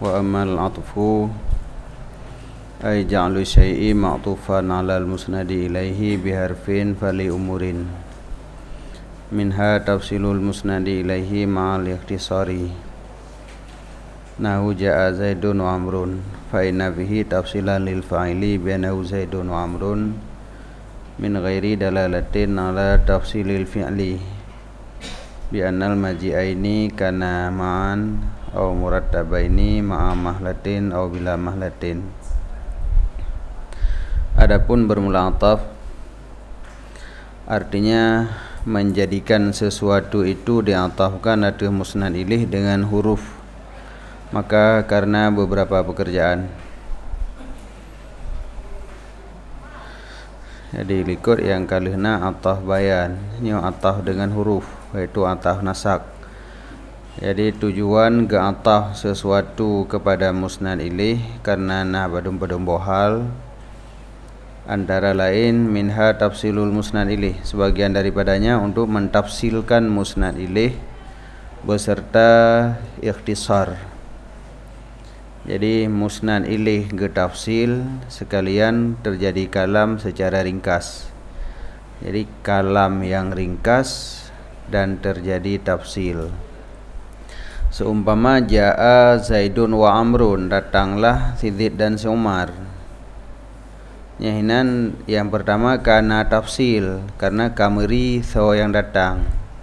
وأما العطف أي جعل الشيء معطوفا على المسند إليه بحرف فلأمور منها تفصيل المسند إليه مع الاختصار نحو جاء زيد وعمر فإن فيه تفصيلا للفاعل بأنه زيد وعمر من غير دلالة على تفصيل الفعل بأن المجيئين كانا معا أو مرتبين مع مهلة أو بلا مهلة. Adapun bermula ataf artinya menjadikan sesuatu itu diatafkan atas musnad ilaih dengan huruf, maka karena beberapa pekerjaan. Jadi likut yang kalihna ataf bayan, nyo ataf dengan huruf, yaitu ataf nasak. Jadi tujuan ke ataf sesuatu kepada musnad ilaih karena nah badum bohal, antara lain minha tafsilul musnad ilaih, sebagian daripadanya untuk mentafsilkan musnad ilaih beserta ikhtisar. Jadi musnad ilaih ke tafsil sekalian terjadi kalam secara ringkas. Jadi kalam yang ringkas dan terjadi tafsil. Seumpama jaa Zaidun wa Amrun, datanglah Zaid dan Umar. Nyahinan yang pertama karena tafsil, karena kameri so yang datang.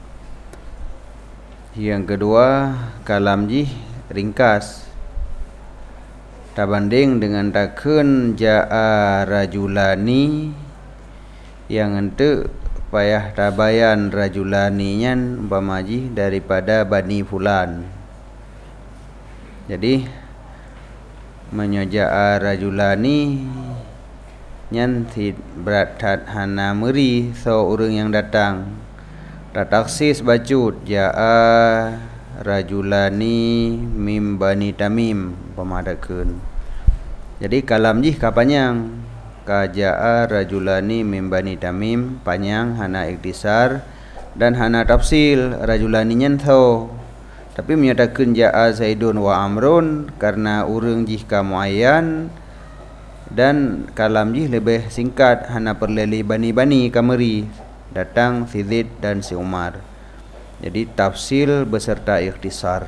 Yang kedua kalam jih ringkas. Tabanding dengan takun jaa rajulani yang ente payah tabayan rajulani nyan umpamaji daripada bani fulan. Jadi menyoja rajulani nyan berat hana meri so urang yang datang. Taksis bacut jaa rajulani mim bani tamim pemadakeun. Jadi kalam jih kapanjang ka jaa rajulani mim bani tamim panjang hana iktisar dan hana tafsil rajulani nyan tho. Tapi menyatakan jaa Zaidun wa Amrun karena urang jih ka muayyan dan kalam jih lebih singkat hana perleli bani-bani kameri datang si Zaid dan si Umar. Jadi tafsil beserta ikhtisar.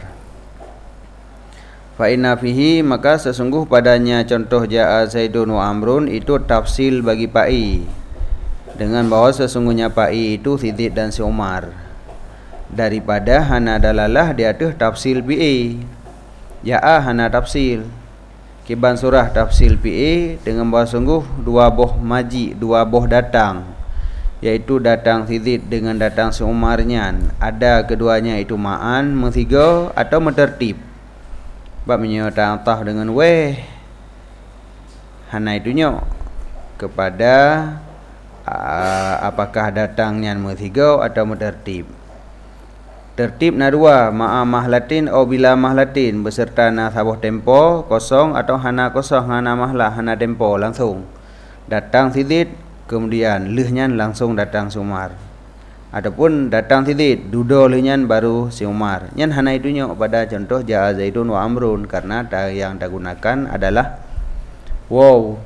Fa inna fihi, maka sesungguh padanya contoh jaa Zaidun wa Amrun itu tafsil bagi pai, dengan bahwa sesungguhnya pai itu si Zaid dan si Umar, daripada hana dalalah di atas tafsil pi. Jaa hana tafsil kiban surah tafsil pi dengan bahwa sungguh dua boh maji, dua boh datang, yaitu datang si Zaid dengan datang si Umarnya, ada keduanya itu ma'an, mentiga atau mentertib. Bab menyatakan tah dengan weh hana itunya kepada apakah datangnya mentiga atau mentertib. Tertib na dua ma'a mahlatin atau bila mahlatin, beserta na sabuh tempo kosong atau hana kosong, hana mahlah, hana tempo langsung. Datang si Zaid kemudian lehnya langsung datang si Umar. Adapun datang si Zaid duduk lehnya baru si Umar. Nyan hana itunya pada contoh jaa Zaidun wa Amrun, karena yang digunakan adalah waw.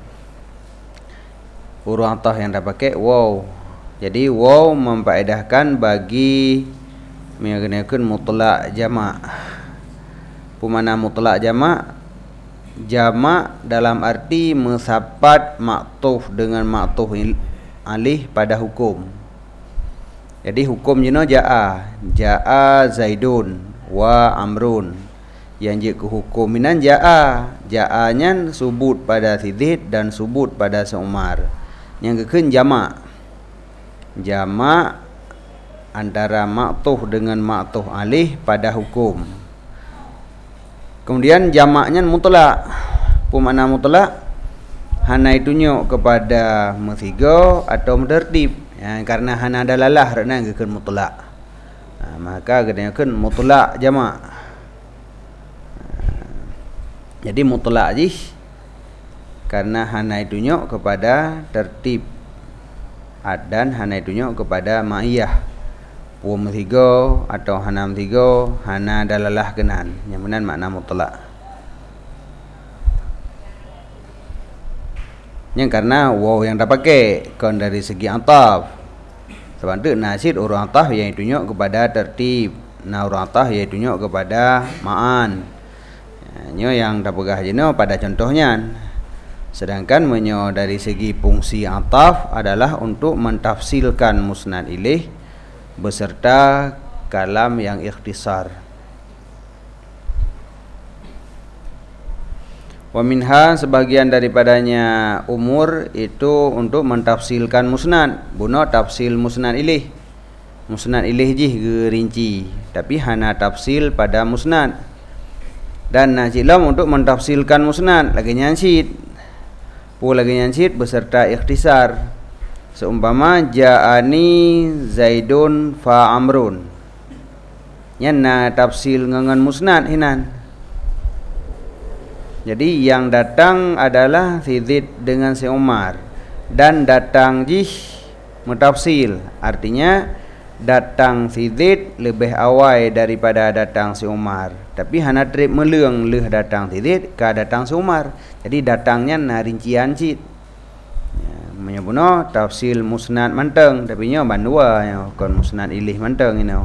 Huruf ataf yang dah pakai waw. Jadi waw memfaedahkan bagi menggunakan mutlak jamak. Pemana mutlak jamak? Jamak dalam arti mensapat maktuf dengan maktuf alih pada hukum. Jadi hukum jino jaa Zaidun wa Amrun. Yang je ke hukum minan jaanya subut pada si Zaid dan subut pada si Umar. Yang keken jamak antara maktuf dengan maktuf alih pada hukum. Kemudian jamaknya mutlak. Pemana mutlak? Hana itunya kepada mentiga atau mentertib. Ya, karena hana dalalah kerana kekan mutlak. Maka kenakan mutlak jamak. Jadi mutlak jih karena hana itunya kepada tertib. Dan hana itunya kepada ma'iyah. Puam tiga atau hana tiga, hana dalalah kenan. Yang benar makna mutlak. Yang karena waw yang dah pakai kan dari segi ataf. Sebab tu nasid huruf ataf yang tunjuk kepada tertib. Huruf ataf yang tunjuk kepada ma'an. Nyo yang dah pegah jeno pada contohnya. Sedangkan menyo dari segi fungsi ataf adalah untuk mentafsilkan musnad ilaih beserta kalam yang ikhtisar. Wa minha sebagian daripadanya umur itu untuk mentafsilkan musnad. Buno tafsil musnad ilaih. Musnad ilaih jih gerinci, tapi hana tafsil pada musnad. Dan najilam untuk mentafsilkan musnad lagi nyansid. Pu lagi nyansid beserta ikhtisar. Seumpama ja'ani Zaidun fa Amrun. Yana tafsil ngangan musnad hinan. Jadi yang datang adalah si Zaid dengan si Umar. Dan datang jih mutafsil. Artinya datang si Zaid lebih awal daripada datang si Umar. Tapi hana trip meleung leh datang si Zaid ka datang si Umar. Jadi datangnya na rincian cit. Menyebuno tafsil musnad manteng, tapi nyo bandua kon musnad ilih manteng ini.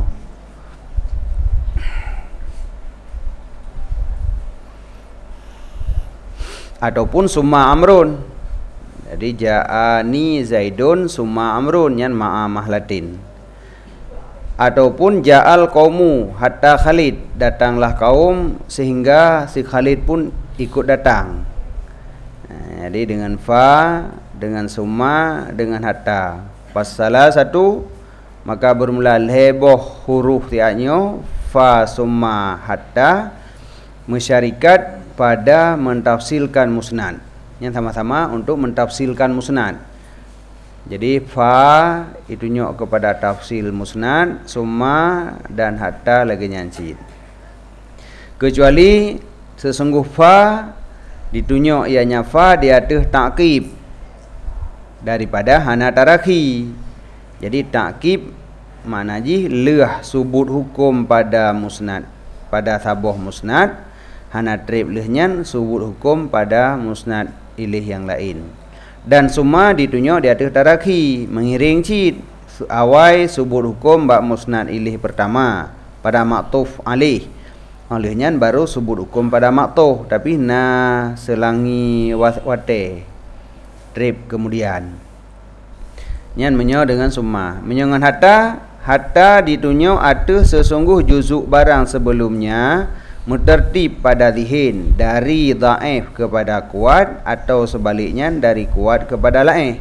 Ataupun summa amrun. Jadi ja'ani Zaidun summa amrun yan ma'amah latin. Ataupun ja'al qaumu hatta Khalid, datanglah kaum sehingga si Khalid pun ikut datang. Jadi dengan fa, dengan summa, dengan hatta. Pas salah satu maka bermula heboh huruf tiaknya fa summa hatta masyarikat pada mentafsilkan musnad. Yang sama-sama untuk mentafsilkan musnad. Jadi fa itu nyok kepada tafsil musnad, summa dan hatta lagi nyansid. Kecuali sesungguh fa ditunjuk ianya fa di atas ta'kib daripada hana tarakhi. Jadi ta'kib makna ji leh subut hukum pada musnad, pada sabuh musnad. Hana trip lehnya subut hukum pada musnad ilih yang lain. Dan summa ditunjuk di atas tarakhi, mengiring cid awai subut hukum bak musnad ilih pertama pada maktuf alih. Olehnya baru subut hukum pada maktuf, tapi na selangi wate trip kemudian. Nyan menyo dengan summa. Menyo dengan hatta ditunjuk atas sesungguh juzuk barang sebelumnya mutertib pada zihin dari dhaif kepada kuat atau sebaliknya dari kuat kepada laif.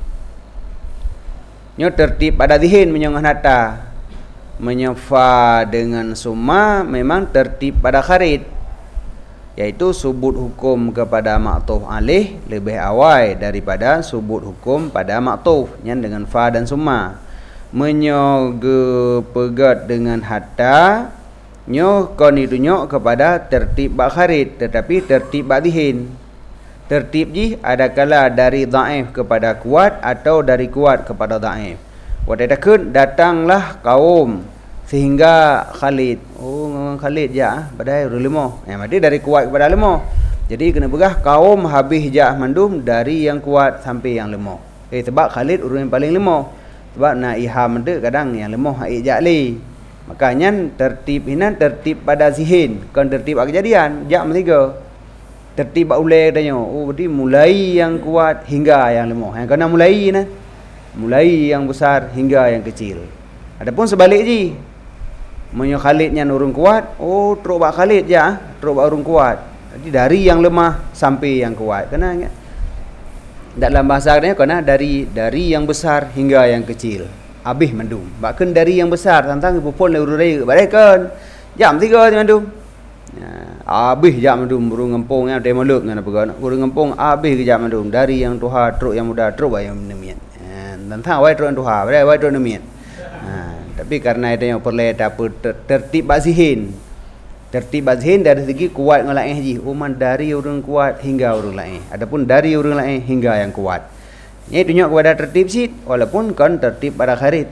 Nyo tertib pada zihin menyangan hatta. Menyefa dengan summa memang tertib pada kharid, yaitu subut hukum kepada maktuf alih lebih awal daripada subut hukum pada maktuf yang dengan fa dan summa. Menyoge pegat dengan hatta nyo kon ditunjuk kepada tertib bak kharid, tetapi tertib bak zihin. Tertib ji adakala dari dhaif kepada kuat atau dari kuat kepada dhaif. Wadadakun datanglah kaum sehingga Khalid. Oh Khalid ja badai urang limo. Mati dari kuat kepada limo. Jadi kena begah kaum habis jah mandum dari yang kuat sampai yang lemah. Sebab Khalid urang yang paling lemah. Sebab nak iham tu kadang yang lemah ai jak li. Makanya tertib ini tertib pada zihin, kan tertib kejadian. Jak tiga. Tertib ulai katanya. Oh berarti mulai yang kuat hingga yang lemah. Yang kena mulai nah. Mulai yang besar hingga yang kecil. Adapun sebalik ji. Menyo Khalidnya urang kuat, oh teruk bak Khalid ja, teruk bak urang kuat. Jadi dari yang lemah sampai yang kuat. Kena ingat. Dalam bahasa dia kena dari yang besar hingga yang kecil. Habis mendum. Bahkan dari yang besar tentang pupun le urang badai kan. Jam 3 ti mendum. Habis jam mendum urang ngempung yang dia meluk ngana pegan. Urang ngempung habis ke jam mendum dari yang tuha teruk yang muda teruk yang nemian. Tentang wai teruk tuha badai wai teruk nemian. Tapi karena itu yang perlu dapat tertib bazihin. Tertib bazihin dari segi kuat dengan lain ji. Uman dari orang kuat hingga orang lain. Adapun dari orang lain hingga yang kuat. Ini tunjuk kepada tertib sit walaupun kan tertib pada kharid.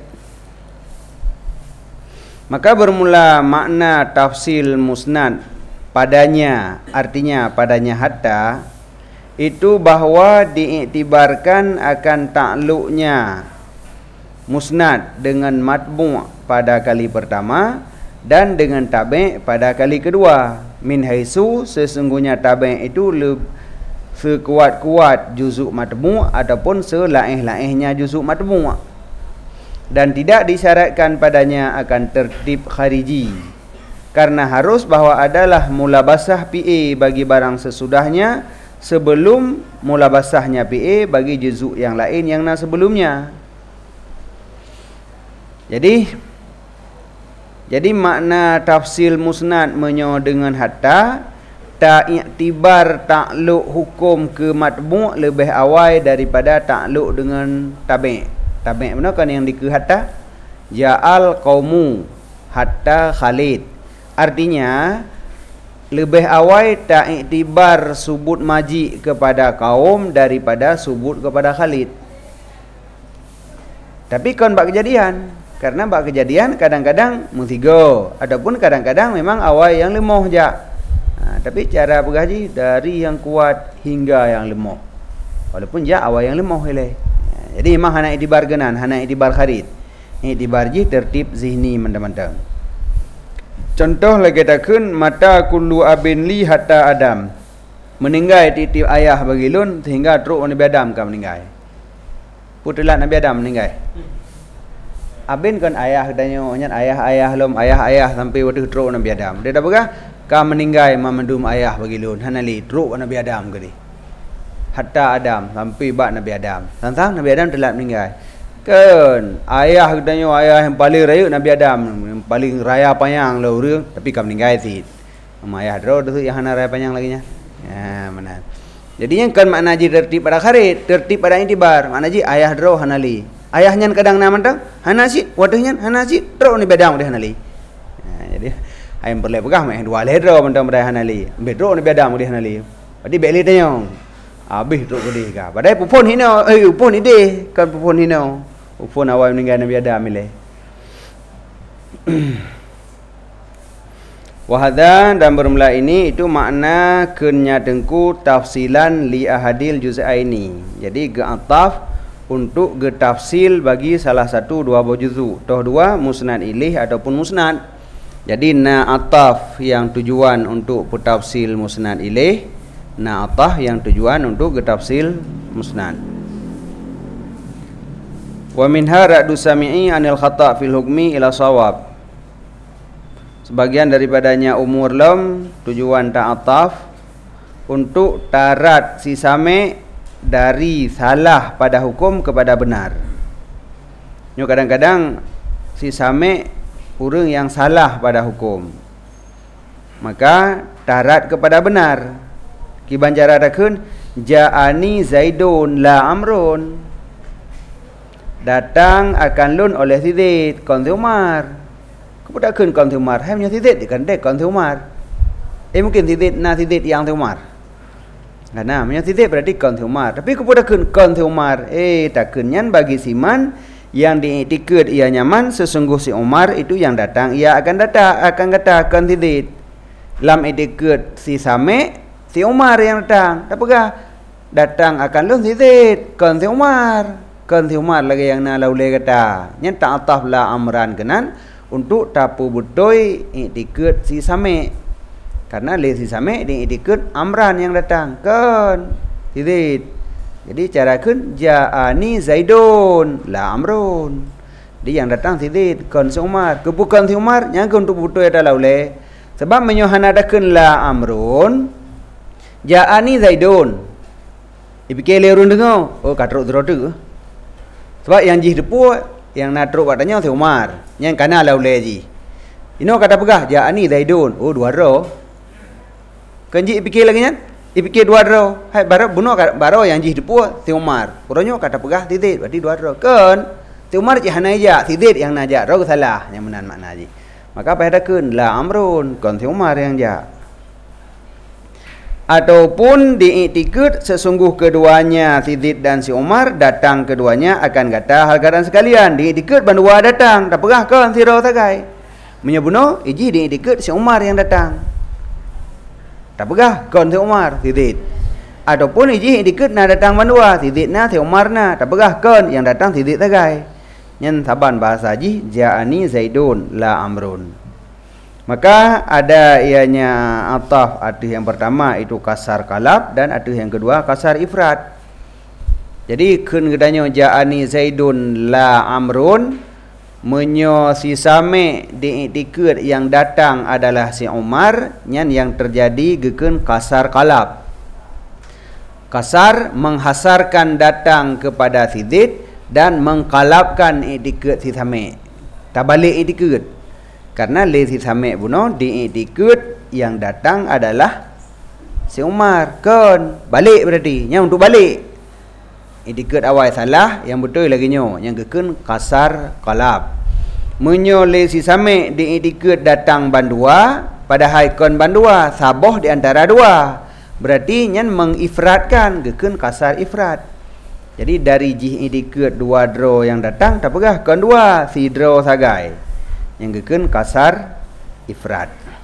Maka bermula makna tafsil musnad padanya, artinya padanya hatta itu bahawa diiktibarkan akan takluknya musnad dengan matbu' pada kali pertama dan dengan tabi' pada kali kedua. Min haisu sesungguhnya tabi' itu sekuat-kuat juzuk matbu' ataupun selaih-laihnya juzuk matbu', dan tidak disyaratkan padanya akan tertib khariji, karena harus bahawa adalah mulabasah PA bagi barang sesudahnya sebelum mulabasahnya PA bagi juzuk yang lain yang sebelumnya. Jadi makna tafsil musnad menyo dengan hatta tak iktibar takluk hukum ke matbu' lebih awal daripada takluk dengan tabi'. Tabi' benar kan yang di ke hatta? Ja'al qaumu hatta Khalid. Artinya lebih awal tak iktibar subut maji kepada kaum daripada subut kepada Khalid. Tapi kan bak kejadian, karena bak kejadian kadang-kadang mutiga ataupun kadang-kadang memang awal yang lemah je. Tapi cara bergaji dari yang kuat hingga yang lemah, walaupun je awal yang lemah hele. Jadi memang hana iktibar genan, hana iktibar Khalid. Iktibar je tertib zihni mentang-mentang. Contoh lagi takun mata kullu abin li hatta Adam. Meninggal titip ayah bagi lun sehingga teruk Nabi Adam kan meninggal. Putulah Nabi Adam meninggal. Abin kan ayah katanya nyat ayah lom ayah sampai waktu teruk Nabi Adam. Dia dah begah ka meninggal mamandum ayah bagi lun hanali teruk Nabi Adam gadi. Hatta Adam sampai bak Nabi Adam. Tentang Nabi Adam telah meninggal. Kan ayah katanya ayah yang paling raya Nabi Adam, yang paling raya panjang lah orang, tapi kam meninggal sih. Ayah draw tu yang hana raya panjang lagi nya. Ya mana. Jadi yang kan makna ji tertib pada kharit, tertib pada intibar. Makna ji ayah draw hanali. Ayahnya kadang nama tang hana si, wadahnya hana si draw Nabi Adam dia hanali. Jadi ayam perle pegah mah dua le draw mentang pada hanali. Ambil draw Nabi Adam dia hanali. Jadi beli tanya. Habis draw gede ka. Padahal pupun hina, pupun ide kan pupun hina. Upun awal meninggal Nabi Adam milih. Wahada dan bermula ini itu makna kenya dengku tafsilan li ahadil juz'aini. Jadi ge'ataf untuk getafsil bagi salah satu dua buah juzuk. Toh dua musnad ilih ataupun musnad. Jadi na'ataf yang tujuan untuk petafsil musnad ilih, na'ataf yang tujuan untuk getafsil musnad. Wa minha ra'du sami'i anil khata' fil hukmi ila sawab. Sebagian daripadanya umur lam tujuan ta'ataf untuk tarat si sami' dari salah pada hukum kepada benar. Nyo kadang-kadang si sami' orang yang salah pada hukum, maka tarat kepada benar. Ki banjara dakun ja'ani Zaidun la Amrun. Datang akan lun oleh Sidid kon Umar. Kepada kun kon Umar, hai punya Sidid kan dek kon Umar. Mungkin Sidid yang Umar. Karena punya Sidid berarti kon Umar. Tapi kepada kun kon Umar, tak kunyan bagi siman yang diiktikad ia nyaman sesungguh si Umar itu yang datang, ia akan kata kon Sidid. Lam iktikad si Sami, si Umar yang datang. Tak pegah datang akan lun Sidid kon Umar. Kan Umar lagi yang na laule kata nya ta'ataf la amran kenan untuk tapu butoi iktikad si Sami, karena le si Sami di iktikad amran yang datang kan Sidid. Jadi cara kun ja'ani Zaidun la Amrun, dia yang datang Sidid kan si Umar kebukan si Umar yang untuk butoi ada laule sebab menyohana dakun la Amrun ja'ani Zaidun ipike lerun dengo katruk drodu. Sebab yang jih depu yang natruk katanya si Umar, yang kana laule ji. Ino kata pegah ja'ani Zaidun. Dua ro. Kanji fikir lagi nya? Fikir dua ro. Hai baro buno baro yang jih depu si Umar. Puronyo kata pegah Sidid berarti dua ro. Kan si Umar ji hanai ja, Sidid yang naja ro salah yang menan makna ji. Maka pada kun la Amrun kon si Umar yang ja. Ataupun diiktikad sesungguh keduanya Sidid dan si Umar datang keduanya akan kata hal keadaan sekalian diiktikad bandua datang tak pegah kan siro sagai menyebuno iji diiktikad si Umar yang datang tak pegah kan si Umar Sidid Ataupun iji dikit na datang bandua, Sidit na si Umar na, tak pegah kan yang datang Sidit tagai. Nyen saban bahasa ji ja'ani Zaidun la Amrun. Maka ada ianya ataf arti yang pertama itu kasar kalab dan arti yang kedua kasar ifrat. Jadi keun gedanya ja'ani Zaidun la Amrun menyo si same diiktikut yang datang adalah si Umar, nyen yang terjadi gekeun kasar kalab. Kasar menghasarkan datang kepada Sidit dan mengkalabkan iktikut si same. Tak balik iktikut. Karena le si same buno diiktikut yang datang adalah si Umar. Kan balik berarti. Yang untuk balik. Iktikut awal salah, yang betul lagi nyo. Yang kekeun kasar kalab. Menyo le si same diiktikut datang bandua, padahal kon bandua saboh di antara dua. Berarti nyen mengifratkan gekeun kasar ifrat. Jadi dari jih idikut dua draw yang datang tak pegah kon dua si draw sagai. Yang gekeun kasar ifrat.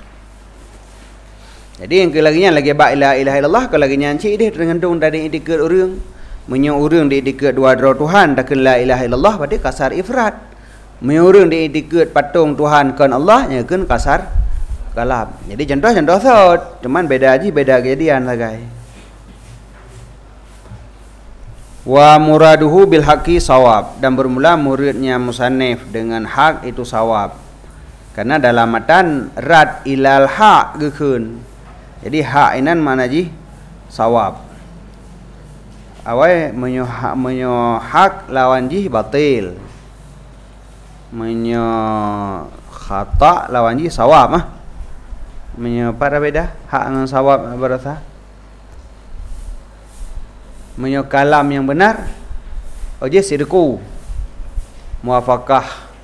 Jadi yang kelaginya lagi ba ilaha illallah kalau lagi nyanci dia tergantung dari idikut urang. Menyo urang di idikut dua draw Tuhan tak la ilaha illallah berarti kasar ifrat. Menyo urang di idikut patung Tuhan kon Allah nya gekeun kasar kalab. Jadi contoh-contoh sot, cuman beda aja, beda kejadian sagai. Wa muraduhu bil haqqi sawab, dan bermula muridnya musannif dengan hak itu sawab. Karena dalam matan rad ilal haq gekeun. Jadi hak inan mana ji? Sawab. Awai menyo hak lawan ji batil. Menyo khata lawan ji sawab mah. Menyapa beda hak dengan sawab berasa. Menyo kalam yang benar oje sidqu muafakah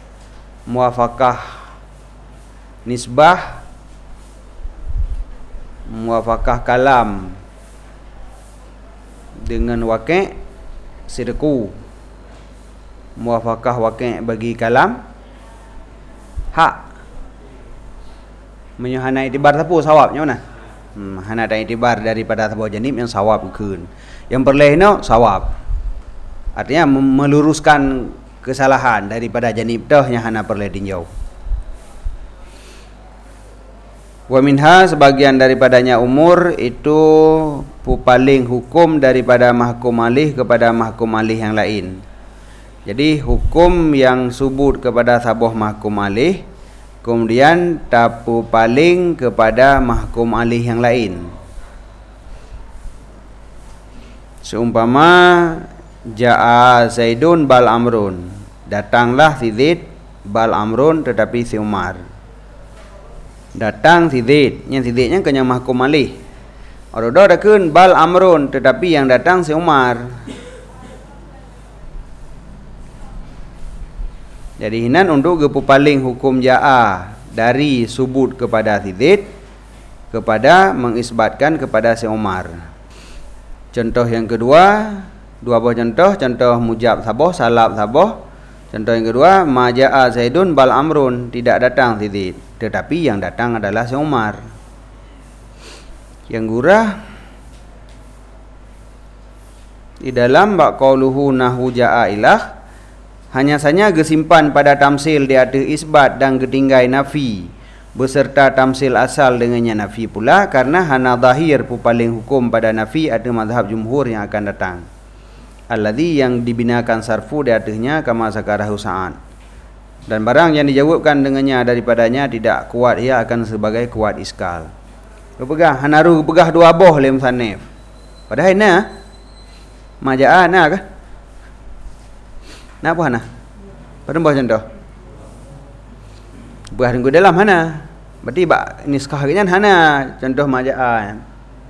nisbah muafakah kalam dengan waqi' sidqu muafakah waqi' bagi kalam hak. Menyuhana itibar sapu sawabnya mana? Hana ada itibar daripada sabu janib yang sawab keun. Yang perlehno sawab. Artinya meluruskan kesalahan daripada janib dah yang hana perleh tinjau. Wa minha sebagian daripadanya umur itu paling hukum daripada mahkum alih kepada mahkum alih yang lain. Jadi hukum yang subut kepada sabuh mahkum alih kemudian tapu paling kepada mahkum alih yang lain. Seumpama ja'a Zaidun bal Amrun, datanglah si Zaid bal Amrun tetapi si Umar. Datang si Zaid, yang si Zaidnya kenyang mahkum alih. Ododo dakun bal Amrun tetapi yang datang si Umar. Jadi hinan untuk gepu paling hukum ja'a dari subut kepada si Zaid kepada mengisbatkan kepada si Umar. Contoh yang kedua, dua buah contoh mujab saboh, salab saboh. Contoh yang kedua, ma ja'a Zaidun bal Amrun, tidak datang si Zaid, tetapi yang datang adalah si Umar. Yang gurah di dalam bab qauluhu nahu ja'a ilah hanya saja gesimpan pada tamsil di ada isbat dan getinggai nafi beserta tamsil asal dengannya nafi pula, karena hana zahir paling hukum pada nafi ada mazhab jumhur yang akan datang. Alladhi yang dibinakan sarfu di atasnya kama zakarahu sa'ad. Dan barang yang dijawabkan dengannya daripadanya tidak kuat, ia akan sebagai kuat iskal. Kepegah hanaru pegah dua boh lem sanif. Padahal na majaa na kah? Nak apa hana? Pada buah contoh. Buah tunggu dalam hana. Berarti bak niskah kan hana contoh majaa.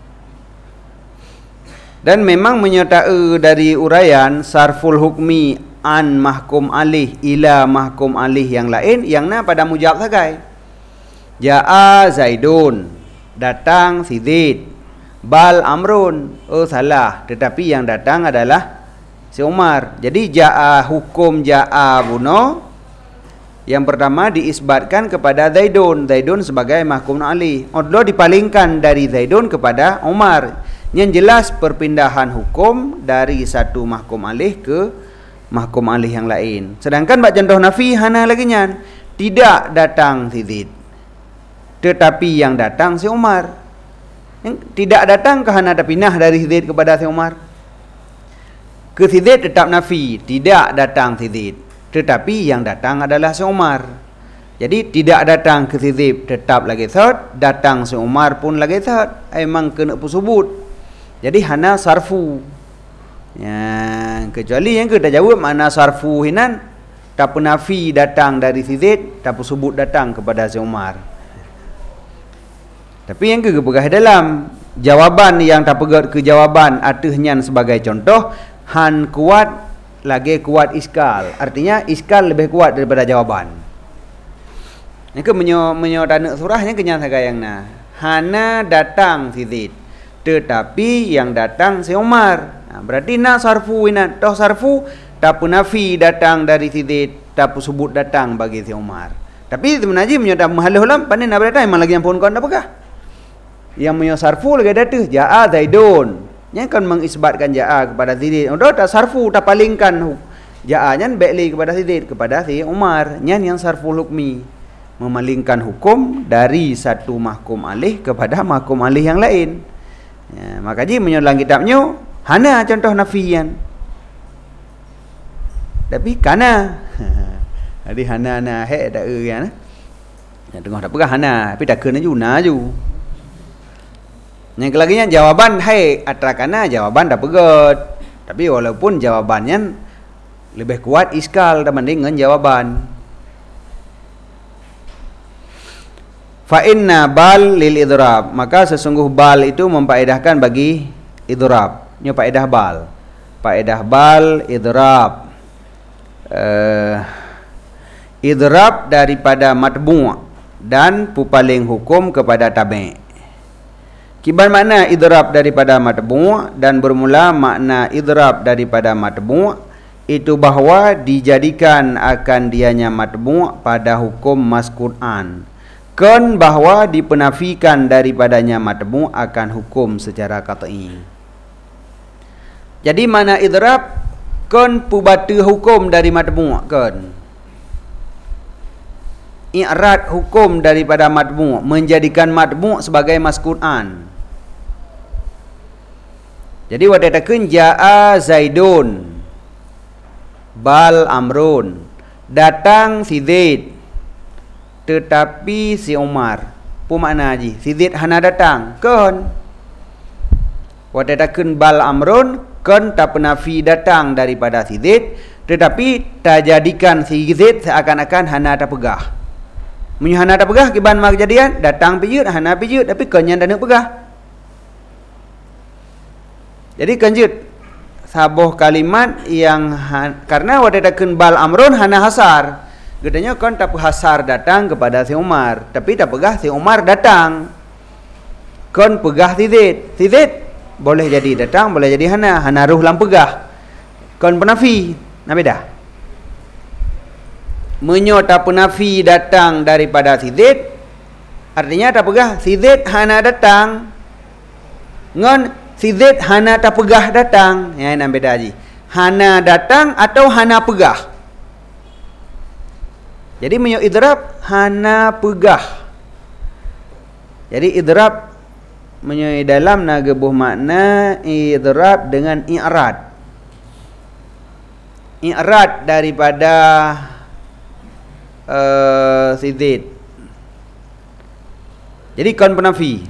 Dan memang menyertai dari uraian sarful hukmi an mahkum alih ila mahkum alih yang lain yang na pada mujab sagai. Ja'a Zaidun, datang si Zaid. Bal Amrun, oh salah, tetapi yang datang adalah si Umar. Jadi ja'a hukum ja'a buno yang pertama diisbatkan kepada Zaidun sebagai mahkum alih. Odlo dipalingkan dari Zaidun kepada Umar. Yang jelas perpindahan hukum dari satu mahkum alih ke mahkum alih yang lain. Sedangkan bab contoh nafi hana lagi nyan, tidak datang si Zaid, tetapi yang datang si Umar. Yang tidak datang ke hana pindah dari si Zaid kepada si Umar. Ke si Zaid tetap nafi, tidak datang si Zaid, tetapi yang datang adalah si Umar. Jadi tidak datang ke si Zaid tetap lagi third, datang si Umar pun lagi third. Memang kena pusubut. Jadi hana sarfu. Ya, kecuali yang kita jawab mana sarfu hinan, tak nafi datang dari si Zaid, tak sebut datang kepada si Umar. Tapi yang ke pegah dalam jawaban yang tak pegat ke jawaban atuhnya sebagai contoh, han kuat lagi kuat iskal. Artinya iskal lebih kuat daripada jawaban. Yang ke menyo tanda surahnya kenyang sagayang nah. Hana datang si Zaid, tetapi yang datang si Umar. Berarti nak sarfu ina toh sarfu tak nafi datang dari si Zaid, tak sebut datang bagi si Umar. Tapi sebenarnya menyodak mahaluh lam pandai nak datang memang lagi yang pun kau nak pegah. Yang menyo sarfu lagi datang jaa Zaidun. Yang kan mengisbatkan jaa kepada si Zaid. Udah tak sarfu tak palingkan jaa nyan baikli kepada si Zaid kepada si Umar. Nyan yang sarfu hukmi, memalingkan hukum dari satu mahkum alih kepada mahkum alih yang lain. Ya, makanya menyolang kitabnya hana contoh nafian. Tapi kana. Jadi hana he dak kan. Ya tengah dak pegah hana, tapi dak kena juna ju. Yang kelaginya jawaban hai atra kana jawaban dak pegat. Tapi walaupun jawabannya lebih kuat iskal dibanding dengan jawaban. Fa inna bal lil idrab, maka sesungguh bal itu memfaedahkan bagi idrab. Nya faedah bal. Faedah bal idrab. Idrab daripada matbu' dan pupaling hukum kepada tabi'. Kiban makna idrab daripada matbu' dan bermula makna idrab daripada matbu' itu bahawa dijadikan akan dianya matbu' pada hukum maskur'an. Kan bahawa dipenafikan daripadanya matbu' akan hukum secara qat'i. Jadi mana idrab kan pubata hukum dari matbu' kan. I'rad hukum daripada matbu' menjadikan matbu' sebagai maskur'an. Jadi wadatakeun jaa Zaidun bal Amrun, datang si Zaid tetapi si Umar. Apa makna haji? Si Zaid hana datang kan. Wadatakeun bal Amrun kan tak penafi datang daripada si Zaid, tetapi tak jadikan si Zaid seakan-akan hana tak pegah. Munyo hana tak pegah kiban mak kejadian datang pijut hana pijut, tapi kenyan dak nak pegah. Jadi kanjut sabuh kalimat yang karena wadatakeun bal Amrun hana hasar. Gedanya kan tak hasar datang kepada si Umar, tapi tak pegah si Umar datang. Kan pegah si Zaid. Si Zaid boleh jadi datang, boleh jadi hana ruh lam pegah. Kan penafi, nak beda. Menyo tak penafi datang daripada si Zaid, artinya tak pegah si Zaid hana datang. Ngon si Zaid hana tak pegah datang. Ya nak beda haji. Hana datang atau hana pegah. Jadi menyo idrab hana pegah. Jadi idrab menyo dalam nagebuh makna idrab dengan i'rad. I'rad daripada si Zaid. Jadi kan penafi.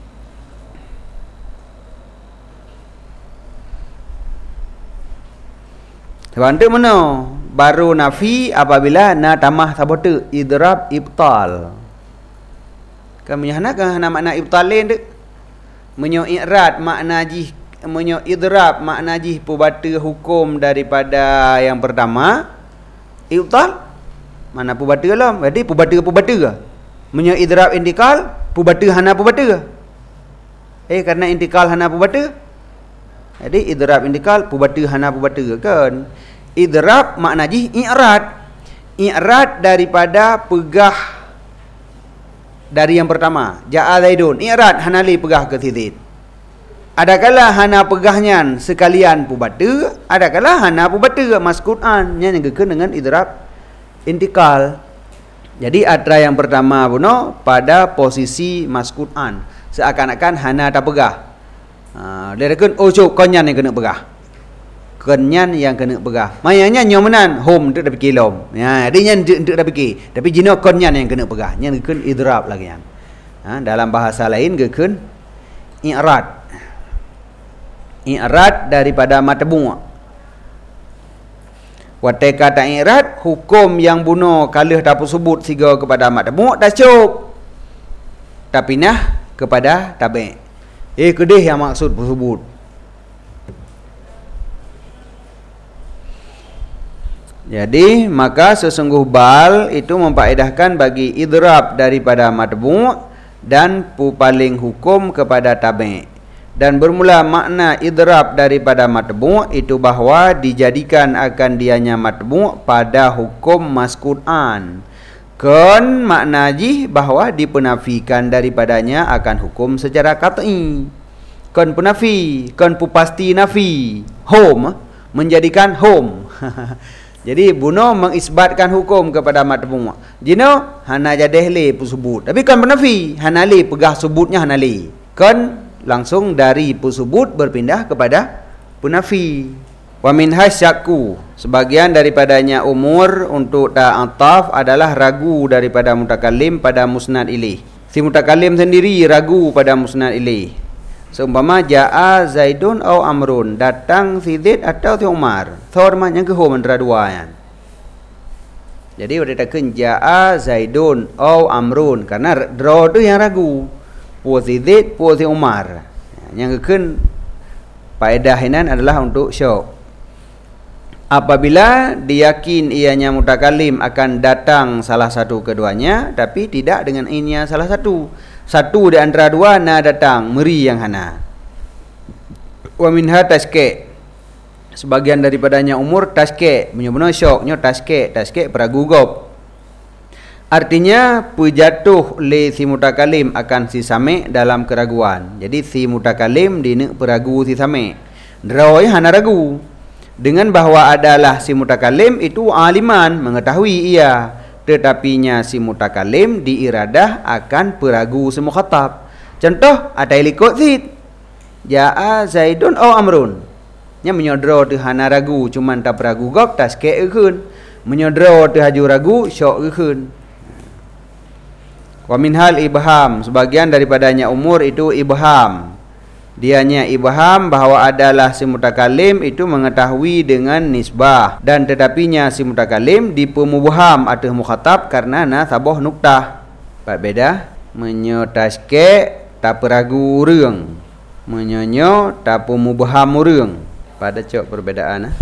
Sebab tu mana? Baru nafi apabila na tamah sabotu idrab ibtal. Kami hana kan hana makna ibtal lain dek. Menyo i'rad makna jih, menyo idrab makna jih pubata hukum daripada yang pertama. Ibtal mana pubata lah. Jadi pubata ke? Menyo idrab intikal pubata hana pubata. Karena intikal hana pubata. Jadi idrab intikal pubata hana pubata kan. Idrab makna jih i'rad. I'rad daripada pegah dari yang pertama. Ja'a Zaidun. I'rad hanali pegah ke si Zaid. Adakala hana pegahnya sekalian pu bata, adakala hana pu bata maskutan nya ngekeun dengan idrab intikal. Jadi atra yang pertama puno pada posisi maskutan, seakan-akan hana tak pegah. Dia kata cuk konyan yang kena pegah. Konyan yang kena pegah. Mayanya nyomenan home tu dah fikir lom. Ya, dia nyen dak dah fikir, tapi jino konyan yang kena pegah. Nya ngekeun idrab lagi yang. Dalam bahasa lain ngekeun i'rad. I'rad daripada matbu'. Watai kata i'rad, hukum yang bunuh kalih dapat sebut siga kepada matbu' dah cukup. Tapi nah kepada tabi'. Kedih yang maksud sebut. Jadi maka sesungguh bal itu memfaedahkan bagi idrab daripada matbu' dan paling hukum kepada tabi'. Dan bermula makna idrab daripada matbu' itu bahawa dijadikan akan dianya matbu' pada hukum maskutan. Kon makna ji bahawa dipenafikan daripadanya akan hukum secara qat'i. Kon penafi, kon pasti nafi. Home menjadikan home. Jadi buno mengisbatkan hukum kepada matbu'. Jino hana jadeh le pusubut. Tapi kon penafi, hana le pegah sebutnya hana le. Kon langsung dari pusubut berpindah kepada penafi. Wa minha syakku, sebagian daripadanya umur untuk ta'ataf adalah ragu daripada mutakallim pada musnad ilaih. Si mutakallim sendiri ragu pada musnad ilaih. Seumpama ja'a Zaidun atau Amrun, datang si Zaid atau si Umar. Thorman yang kehum antara dua yang. Jadi dia katakan ja'a Zaidun atau Amrun, karena draw tu yang ragu. Puas si Zaid, puas si Umar. Yang kekun faedah inan adalah untuk syok. Apabila diyakin ianya mutakalim akan datang salah satu keduanya, tapi tidak dengan inya salah satu. Satu di antara dua na datang, meri yang hana. Wa minha taske. Sebagian daripadanya umur taske, benar-benar syoknya taske peragugop. Artinya pejatuh le si mutakalim akan si same dalam keraguan. Jadi si mutakalim dina peragu si same. Drawai hana ragu. Dengan bahawa adalah si mutakalim itu aliman, mengetahui ia, tetapinya si mutakalim diiradah akan peragu si mukhatab. Contoh ada ilikot zid ja'a Zaidun atau Amrun, nya menyodro tu hana ragu, cuman tak peragu gop taske ekeun, menyodro tu haju ragu syok ekeun. Wa minhal ibham, sebagian daripadanya umur itu ibham. Dianya ibham bahawa adalah si mutakalim itu mengetahui dengan nisbah, dan tetapinya si mutakalim dipemubham atau mukhatab karena nasabah nuktah. Beda menyotaske tak peragu reung, menyonyo tak pemubham reung. Pada cok perbedaan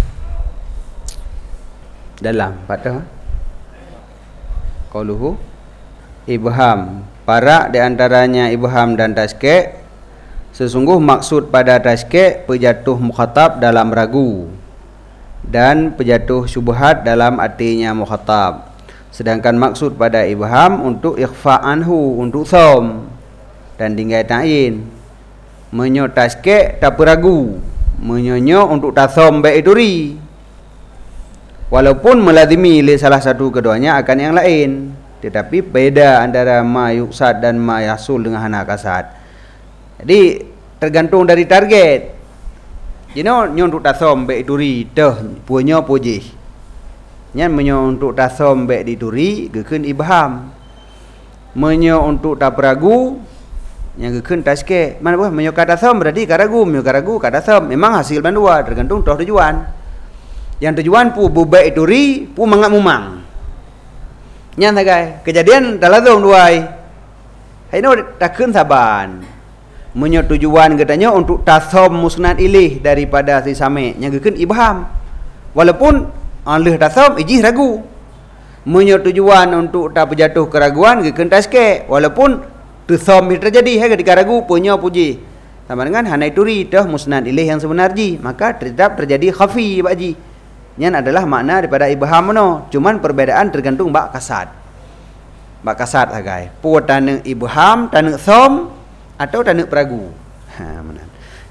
dalam pada qauluhu ibham, parak di antaranya ibham dan taske. Sesungguh maksud pada taske pejatuh mukhatab dalam ragu dan pejatuh syubhat dalam artinya mukhatab. Sedangkan maksud pada ibham untuk ikhfa anhu, untuk som dan tinggal ta'in. Menyo taske tak peragu, menyonyo untuk tasom baiduri. Walaupun melazimi li salah satu keduanya akan yang lain, tetapi beda antara ma yuksad dan ma yasul dengan hana kasad. Jadi tergantung dari target. Jino nyo untuk tasom baik duri teh punya puji. Nyan menyo untuk tasom baik di duri gekeun ibham. Menyo untuk tak peragu yang gekeun taske. Mana buah menyo kata som berarti karagu, menyo karagu kata som. Memang hasil bandua tergantung toh tujuan. Yang tujuan pu baik duri pu mangak mumang. Nyan tagai kejadian dalam duai. Haino takkeun saban. Menyo tujuan katanya untuk tasom musnad ilih daripada si same yang gekeun ibham. Walaupun alih tasom ijih ragu. Menyo tujuan untuk tak berjatuh keraguan gekeun taske, walaupun tasom terjadi ketika ragu punya puji. Sama dengan hanai turi tah musnad ilih yang sebenarnya, maka tetap terjadi khafi baji. Yang adalah makna daripada ibham no, cuman perbedaan tergantung bak kasad. Bak kasad agai. Pu tanuk ibham, tanuk som atau tanuk peragu. Mana?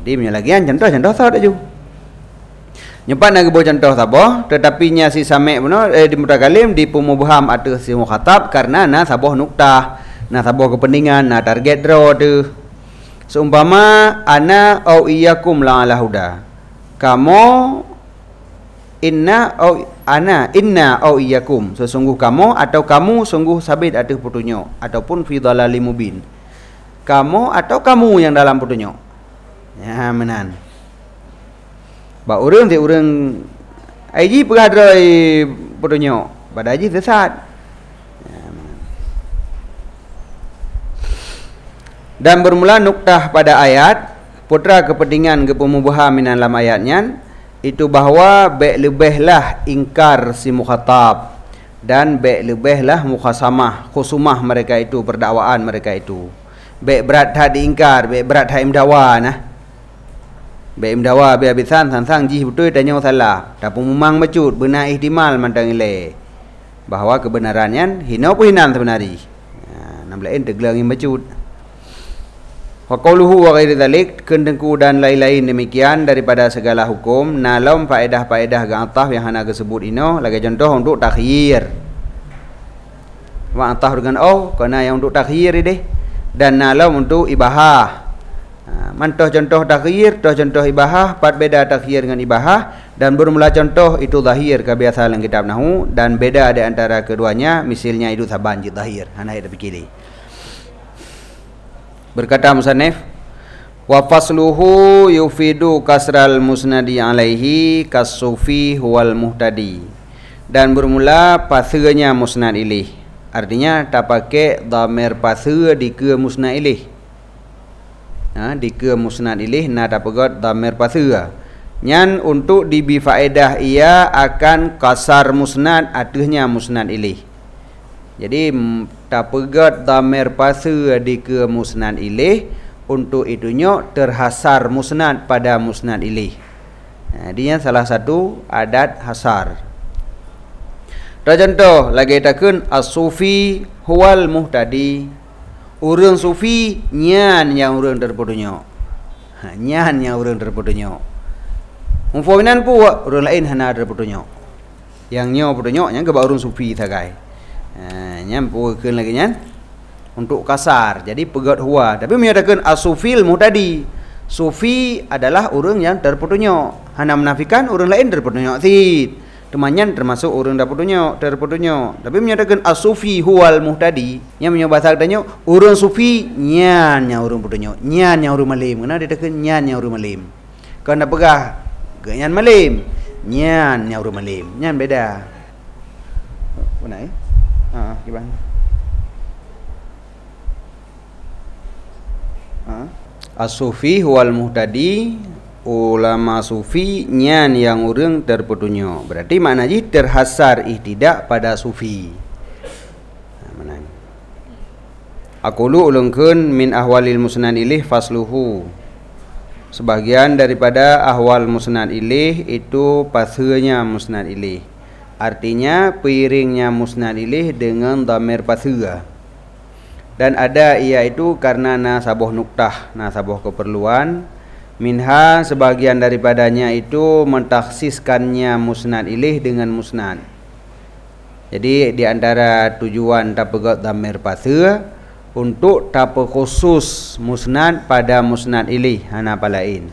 Jadi menyalagian contoh tak ju. Nyepat nak gebu contoh sabah, tetapi nya si samek benar di mutakalim di pemubham atau si mukhatab karena na sabah nuktah, na sabah kepentingan, na target draw tu. Seumpama ana au iyyakum la ala huda. Kamu inna au iyyakum, sesungguh kamu atau kamu sungguh sabit atas petunjuk ataupun fi dhalalim mubin. Kamu atau kamu yang dalam petunjuk. Ya menan. Ba urang ti urang aji pegadrai petunjuk, pada aji sesat. Ya, dan bermula nuktah pada ayat putra kepentingan ke pemubaham dalam ayatnya itu bahawa baik lebihlah ingkar si mukhatab dan baik lebihlah mukhasamah khusumah mereka itu, perdakwaan mereka itu. Baik berat tak diingkar, baik berat tak imdawa nah. Baik imdawa bi abisan sang jih betul tanya salah. Tapi memang mecut benar ihtimal mandang ile. Bahawa kebenarannya hina pun hinan sebenarnya. Nam lain teglang mecut. Wa qauluhu wa ghairi dzalik, kendengku dan lain-lain demikian daripada segala hukum nalam faedah-faedah gantah yang hana disebut ino lagi contoh untuk takhir. Wa antah dengan kerana yang untuk takhir ini dan nalam untuk ibahah. Mantoh contoh takhir, toh contoh ibahah, pat beda takhir dengan ibahah dan bermula contoh itu zahir kebiasaan dalam kitab nahwu dan beda di antara keduanya misalnya itu saban je zahir. Hana ada fikir. Berkata musannif wa fasluhu yufidu kasral musnadi alaihi kasufi huwal muhtadi. Dan bermula pasanya musnad ilih. Artinya tak pakai dhamir pasir di ke musnad ilih. Di ke musnad ilih na tak pegot dhamir pasir. Nyan untuk dibi faedah ia akan kasar musnad atuhnya musnad ilih. Jadi tak pegot dhamir pasir di ke musnad ilih untuk itunya terhasar musnad pada musnad ilih. Dia salah satu adat hasar. Contoh lagi takun as-sufi huwal muhtadi. Urang sufi nyan yang urang terpetunjuk. Nyan yang urang terpetunjuk. Umpominan pu urang lain hana terpetunjuk. Yang nyo petunjuk yang ke urang sufi sagai. Nyan pu keun lagi nyan untuk kasar. Jadi pegat huwa. Tapi menyatakan as-sufil muhtadi. Sufi adalah urang yang terpetunjuk. Hana menafikan urang lain terpetunjuk sid. Temannya termasuk orang dapat terpetunjuk. Tapi menyatakan as-sufi huwal muhtadi, yang menyebut tanya orang sufi nyan yang orang petunjuk, nyan yang orang malim. Kenapa dia katakan nyan yang orang malim? Kerana pegah nyan malim, nyan yang orang malim. Nyan beda. Mana gimana? As-sufi huwal muhtadi. Ulama sufi nyan yang urang terpetunjuk. Berarti maknanya terhasar ihtidak pada sufi. Mana? Aqulu ulungkeun min ahwalil musnad ilih fasluhu. Sebagian daripada ahwal musnad ilih itu pasirnya musnad ilih. Artinya piringnya musnad ilih dengan dhamir pasir. Dan ada iaitu karena nasabah nuktah, nasabah keperluan. Minha sebagian daripadanya itu mentaksiskannya musnad ilih dengan musnad. Jadi di antara tujuan tapegat dhamir pasir untuk tape khusus musnad pada musnad ilih hana palain.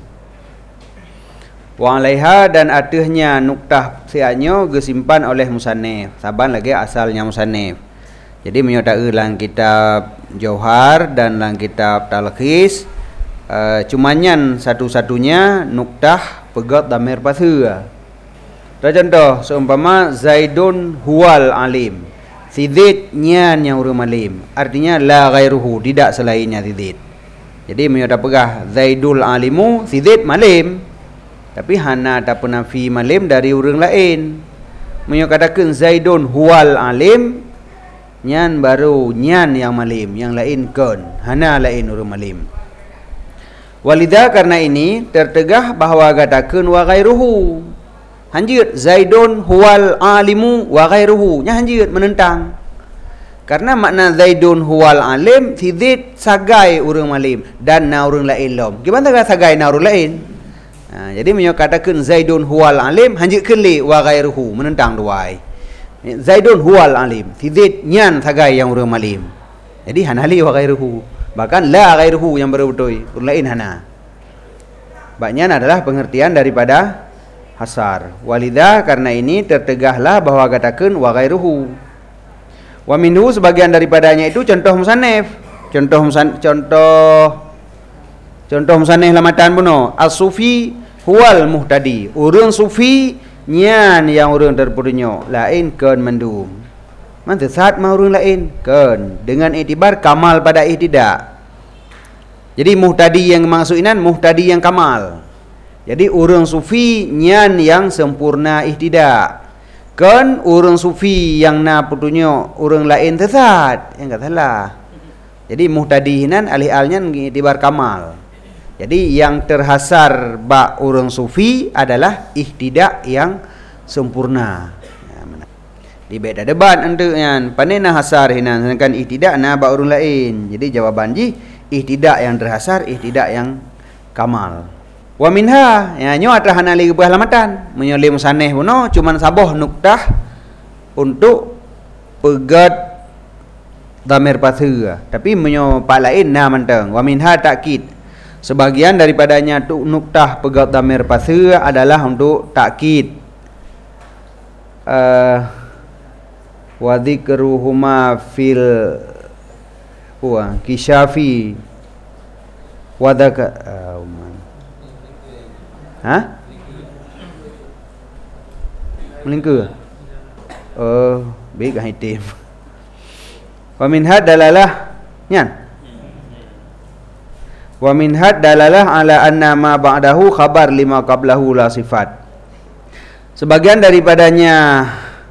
Wa alaiha dan atuhnya nuktah sianyo gesimpan oleh musannif. Saban lagi asalnya musannif. Jadi menyatakan dalam kitab Jauhar dan dalam kitab Talkhis cumanyan satu-satunya nuktah pegat dhamir pasir. Contoh seumpama Zaidun huwal alim. Si Zaid nyan yang urang alim. Artinya la ghairuhu, tidak selainnya si Zaid. Jadi menyatakan pegah Zaidul alimu, si Zaid malim. Tapi hana tak pernah fi malim dari urang lain. Menyatakan Zaidun huwal alim, nyan baru nyan yang malim, yang lain kon. Hana lain urang malim. Walidha karena ini tertegah bahawa katakan wa ghairuhu. Hanjir Zaidun huwal alimu wa ghairuhu. Nya hanjir menentang. Karena makna Zaidun huwal alim, si Zaid sagai urang alim dan na urang lain lom. Gimana kan sagai na urang lain? Jadi menyatakan Zaidun huwal alim hanjik keli wa ghairuhu menentang duai. Zaidun huwal alim, si Zaid nyan sagai yang urang alim. Jadi hanali wa ghairuhu. Bahkan la ghairuhu yang betul-betul urang lain hana. Baknya adalah pengertian daripada hasar. Walidha karena ini tertegahlah bahwa katakan wa ghairuhu. Wa minhu sebagian daripadanya itu contoh musannif. Contoh musannif lamatan buno. As-sufi huwal muhtadi. Urang sufi nyan yang urang terpudunyo. Lain keun mendum. Man sesat mah urang lain keun dengan itibar kamal pada ihtidak. Jadi muhtadi yang maksudnya muhtadi yang kamal. Jadi urang sufi nyan yang sempurna ihtidak. Kan orang sufi yang na putunyo orang lain sesat, yang enggak salah. Jadi muhtadihinan alih-alihnya ngitibar kamal. Jadi yang terhasar ba orang sufi adalah ihtidak yang sempurna. Di beda debat enteunya panena hasar hinan sedangkan ihtidak na ba orang lain. Jadi jawaban ji ihtidak yang terhasar, ihtidak yang kamal. Wa minha ya nyo atrah hanali ke lamatan menyoli musaneh puno cuman saboh nuktah untuk pegat dhamir patha tapi menyo pak lain na manteng wa minha takkid sebagian daripadanya tu nuktah pegat dhamir patha adalah untuk takkid wa dzikruhuma fil kisyafi wa melingkar baik hitim wa min had dalalah nyan wa min had dalalah ala anna ma ba'dahu khabar lima qablahu la sifat sebagian daripadanya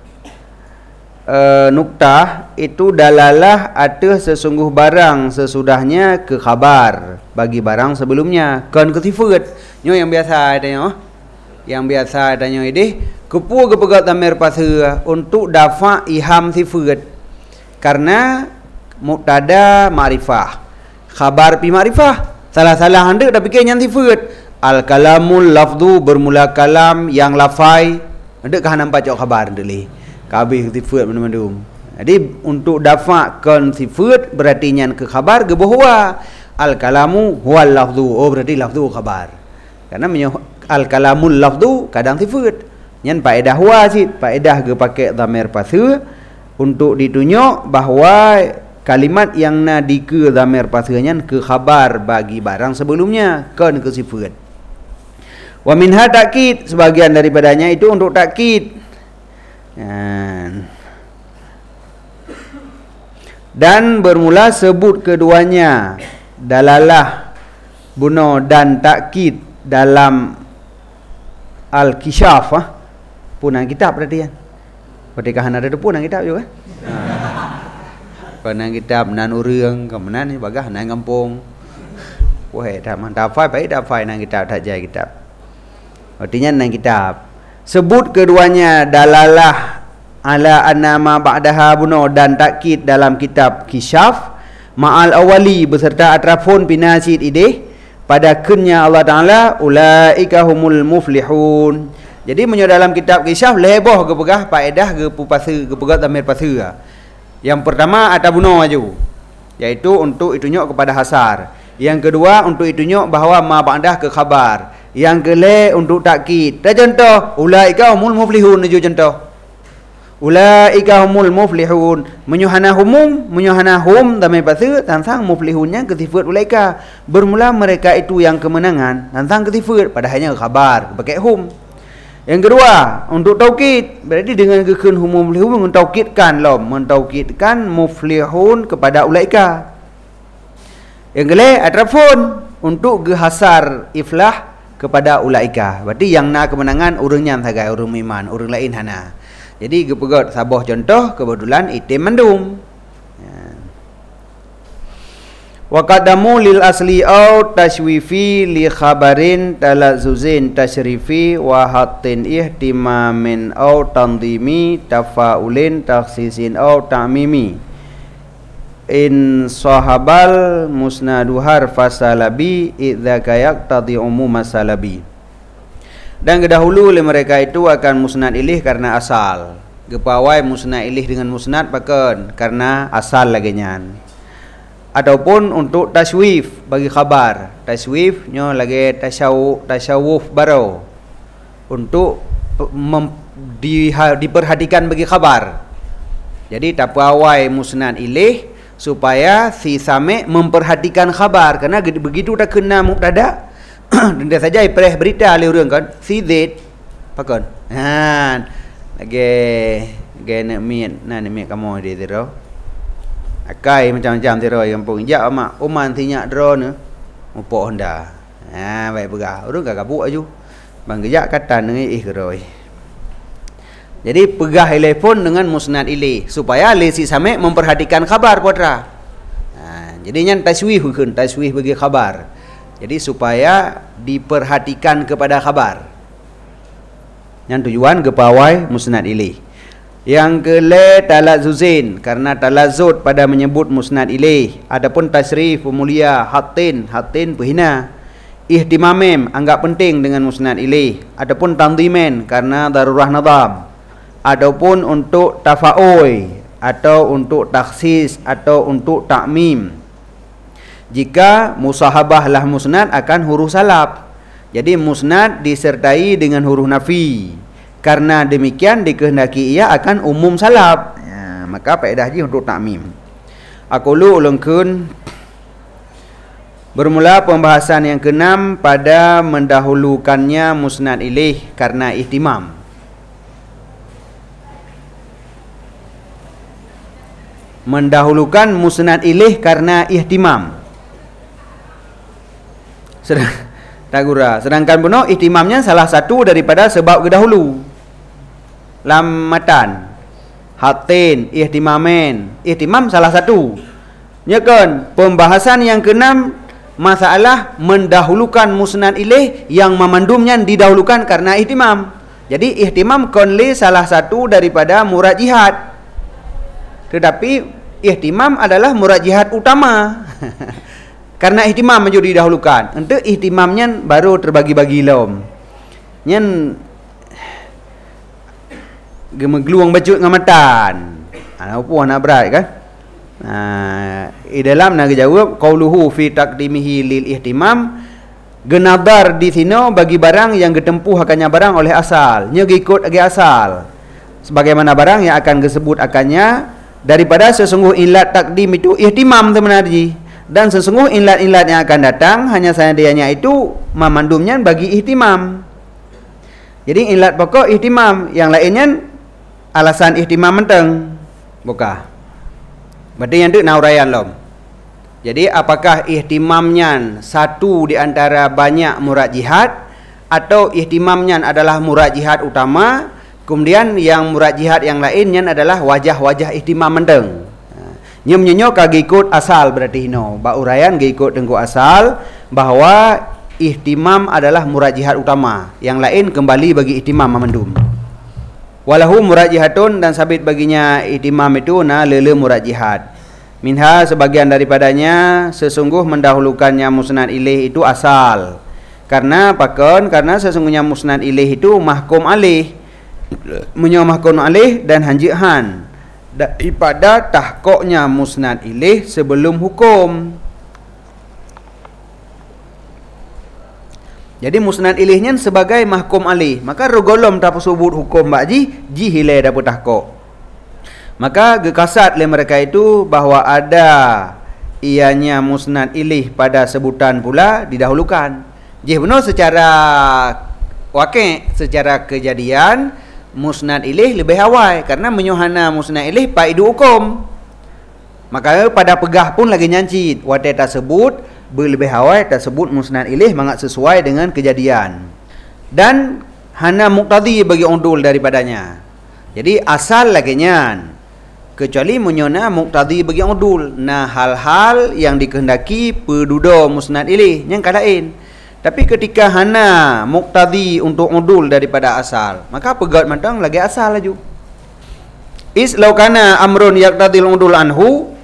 nuktah itu dalalah atas sesungguh barang sesudahnya ke khabar bagi barang sebelumnya kan kesifat nyo yang biasa adanya yang biasa adanya ini kepu kepegat dhamir patha untuk dafa iham sifat karena mubtada ma'rifah khabar pi ma'rifah salah-salah hendak dah fikir yang sifat al kalamul lafdhu bermula kalam yang lafai hendak kah nampak cok khabar deli kabeh sifat mana-mana. Jadi untuk dafakan sifat berarti nyan ke khabar ke bahwa al kalamu huwal lafdhu berarti lafdhu khabar. Karena al kalamul lafdhu kadang sifat. Nyan faedah huwa sih, faedah ke pakai dhamir patha untuk ditunjuk bahawa kalimat yang na ke dhamir patha nyan ke khabar bagi barang sebelumnya kan ke sifat. Wa minha takkid sebagian daripadanya itu untuk takkid. Dan bermula sebut keduanya dalalah buno dan takkid dalam al-kisyaf punang kitab berarti kan pertikahan ada punang kitab juga punang kitab nan urang kemenan ni bagah nan kampung wah dah mantap baik dah fai nan kitab tak jai kitab artinya nan kitab sebut keduanya dalalah ala anama ba'daha buno dan takkid dalam kitab kisyaf ma'al awali beserta atrafun binasid ideh pada kunnya Allah Ta'ala ulaika humul muflihun. Jadi menyo dalam kitab kisyaf leboh ke pegah faedah ke pupasa ke pegat dhamir patha. Yang pertama atabuno aju yaitu untuk itunyok kepada hasar. Yang kedua untuk itunyok bahawa ma ba'dah ke khabar. Yang kele untuk takkid. Dan contoh ulaika humul muflihun aju contoh. Ulaika humul muflihun menyuhana hum dhamir patha tentang muflihunnya ke sifat ulaika bermula mereka itu yang kemenangan tentang ke sifat padahalnya khabar pakai hum. Yang kedua untuk taukid berarti dengan kekun hum muflihun mentaukidkan muflihun kepada ulaika. Yang kedua atrafun untuk gehasar iflah kepada ulaika berarti yang na kemenangan urangnya sagai urang iman urang lain hana. Jadi gepegot saboh contoh kebetulan itim mendum. Wa qadamu lil asli au tashwifi li khabarin talazuzin tashrifi wa hatin ihtimamin au tandimi tafaulin takhsisin au ta'mimi in sahabal musnaduhar fasalabi idza kayak tadi umum masalabi. Dan kedahulu oleh mereka itu akan musnad ilih karena asal. Gepawai musnad ilih dengan musnad paken karena asal lagi nyan. Ataupun untuk taswif bagi khabar. Taswif nyo lagi tasawuf baru. Untuk diperhatikan bagi khabar. Jadi tapawai musnad ilih supaya si sami memperhatikan khabar, karena begitu dah kena mubtada dia saja ipreh berita le urang kan si Z pakon lagi nak mian mi kamu dia tiro akai macam-macam tiro kampung ja mak uman tinyak dro ne upo Honda baik begah urang gak kabuk aju bang gejak kata dengan keroi. Jadi pegah telefon dengan musnad ilih supaya si sami memperhatikan khabar putra. Jadi nyan taswih bukan taswih bagi khabar. Jadi supaya diperhatikan kepada khabar. Yang tujuan gepawai musnad ilih. Yang kele talazuzin karena talazud pada menyebut musnad ilih. Adapun tasrif mulia hatin pehina. Ihtimamim anggap penting dengan musnad ilih. Adapun tanzimen karena darurah nadam. Adapun untuk tafa'uy atau untuk taksis atau untuk takmim, jika musahabah lah musnad akan huruf salab. Jadi musnad disertai dengan huruf nafi. Karena demikian dikehendaki ia akan umum salab. Maka faedah ji untuk takmim. Aqulu ulungkeun bermula pembahasan yang keenam pada mendahulukannya musnad ilih karena ihtimam. Mendahulukan musnad ilih karena ihtimam. Sedangkan benar ihtimamnya salah satu daripada sebab kedahulu. Lamatan, hatin, ihtimamen. Ihtimam salah satu. Nyakan pembahasan yang keenam masalah mendahulukan musnad ilih yang memandumnya didahulukan karena ihtimam. Jadi ihtimam konli salah satu daripada murad jihad. Tetapi ihtimam adalah murad jihad utama. Karena ihtimam menjadi didahulukan. Untuk ihtimamnya baru terbagi-bagi lom. Nyen gemegluang bacut ngamatan. Apa nak berat kan? Dalam nak jawab qauluhu fi taqdimihi lil ihtimam, genadar di sini bagi barang yang ditempuh akannya barang oleh asal. Nya ikut agi asal. Sebagaimana barang yang akan disebut akannya daripada sesungguh ilat takdim itu ihtimam teman haji, dan sesungguh ilat-ilat yang akan datang hanya seandainya itu memandumnya bagi ihtimam. Jadi ilat pokok ihtimam, yang lainnya alasan ihtimam menteng buka. Berarti yang tu naurayan lom. Jadi apakah ihtimamnya satu di antara banyak murad jihad, atau ihtimamnya adalah murad jihad utama, kemudian yang murad jihad yang lainnya adalah wajah-wajah ihtimam menteng. Nyem-nyenyo kagak ikut asal berarti no. Ba urayan gak ikut tengku asal bahwa ihtimam adalah murad jihad utama. Yang lain kembali bagi ihtimam memandum. Walahu murad jihadun, dan sabit baginya ihtimam itu lele murad jihad. Minha sebagian daripadanya sesungguh mendahulukannya musnad ilih itu asal. Karena pakon, karena sesungguhnya musnad ilih itu mahkum alih. Menyamahkan alih dan hanjihan daripada tahqiqnya musnad ilih sebelum hukum. Jadi musnad ilihnya sebagai mahkum alih, maka rogolom tak sebut hukum bakji jihile dapat tahqiq. Maka gekasat le mereka itu bahwa ada ianya musnad ilih pada sebutan pula didahulukan. Jih benar secara wakil, secara kejadian musnad ilih lebih awal karena menyuhana musnad ilih paidu hukum. Maka pada pegah pun lagi nyancit wate tersebut berlebih awal tersebut musnad ilih mangat sesuai dengan kejadian dan hana muqtadi bagi undul daripadanya. Jadi asal lagi nyan kecuali menyona muqtadi bagi undul. Nah hal-hal yang dikehendaki pedudo musnad ilih yang kalain. Tapi ketika hana muqtadi untuk udul daripada asal, maka pegat matang lagi asal laju. Is law kana amrun yaqtadil udul anhu,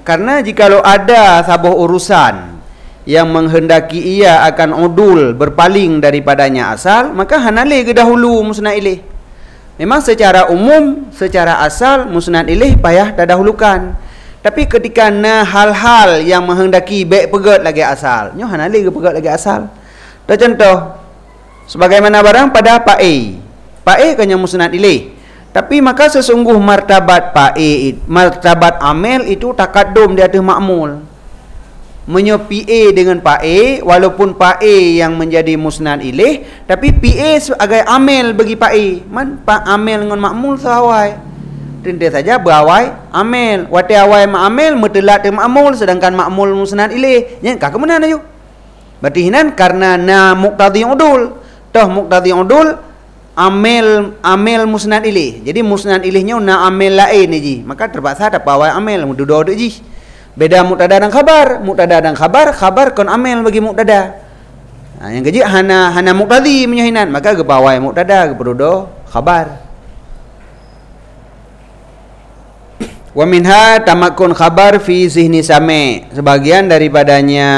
Karena jikalau ada sebuah urusan yang menghendaki ia akan udul berpaling daripadanya asal, maka hanalih ke dahulu musnad ilaih. Memang secara umum, secara asal musnad ilaih payah terdahulukan. Tapi ketika na hal-hal yang menghendaki baik pegat lagi asal, nyo hanalih ke pegat lagi asal. Dah contoh, sebagaimana barang pada pa'i kanya musnad ilaih. Tapi maka sesungguh martabat pa'i, martabat amel itu takaddum di atas ma'mul. Menyopi A dengan pa'i, walaupun pa'i yang menjadi musnad ilaih, tapi PA sebagai amel bagi pa'i. Man amel dengan ma'mul sawai. Tentu saja berawai amel. Wati awai ma'amel mutlak te ma'mul, sedangkan ma'mul musnad ilaih. Nya ka kemana ayo? Berarti hinan karena na muqtadi udul. Toh muqtadi udul amel musnad ilaih. Jadi musnad ilaihnya na amel lain ji. Maka terpaksa ada pawai amel mududo ji. Beda muktada dan khabar. Muktada dan khabar kon amel bagi muktada. Yang keji hana muqtadi menyahinan, maka ke pawai muktada ke perudo khabar. Wa minha tamakkun khabar fi zihni sami. Sebagian daripadanya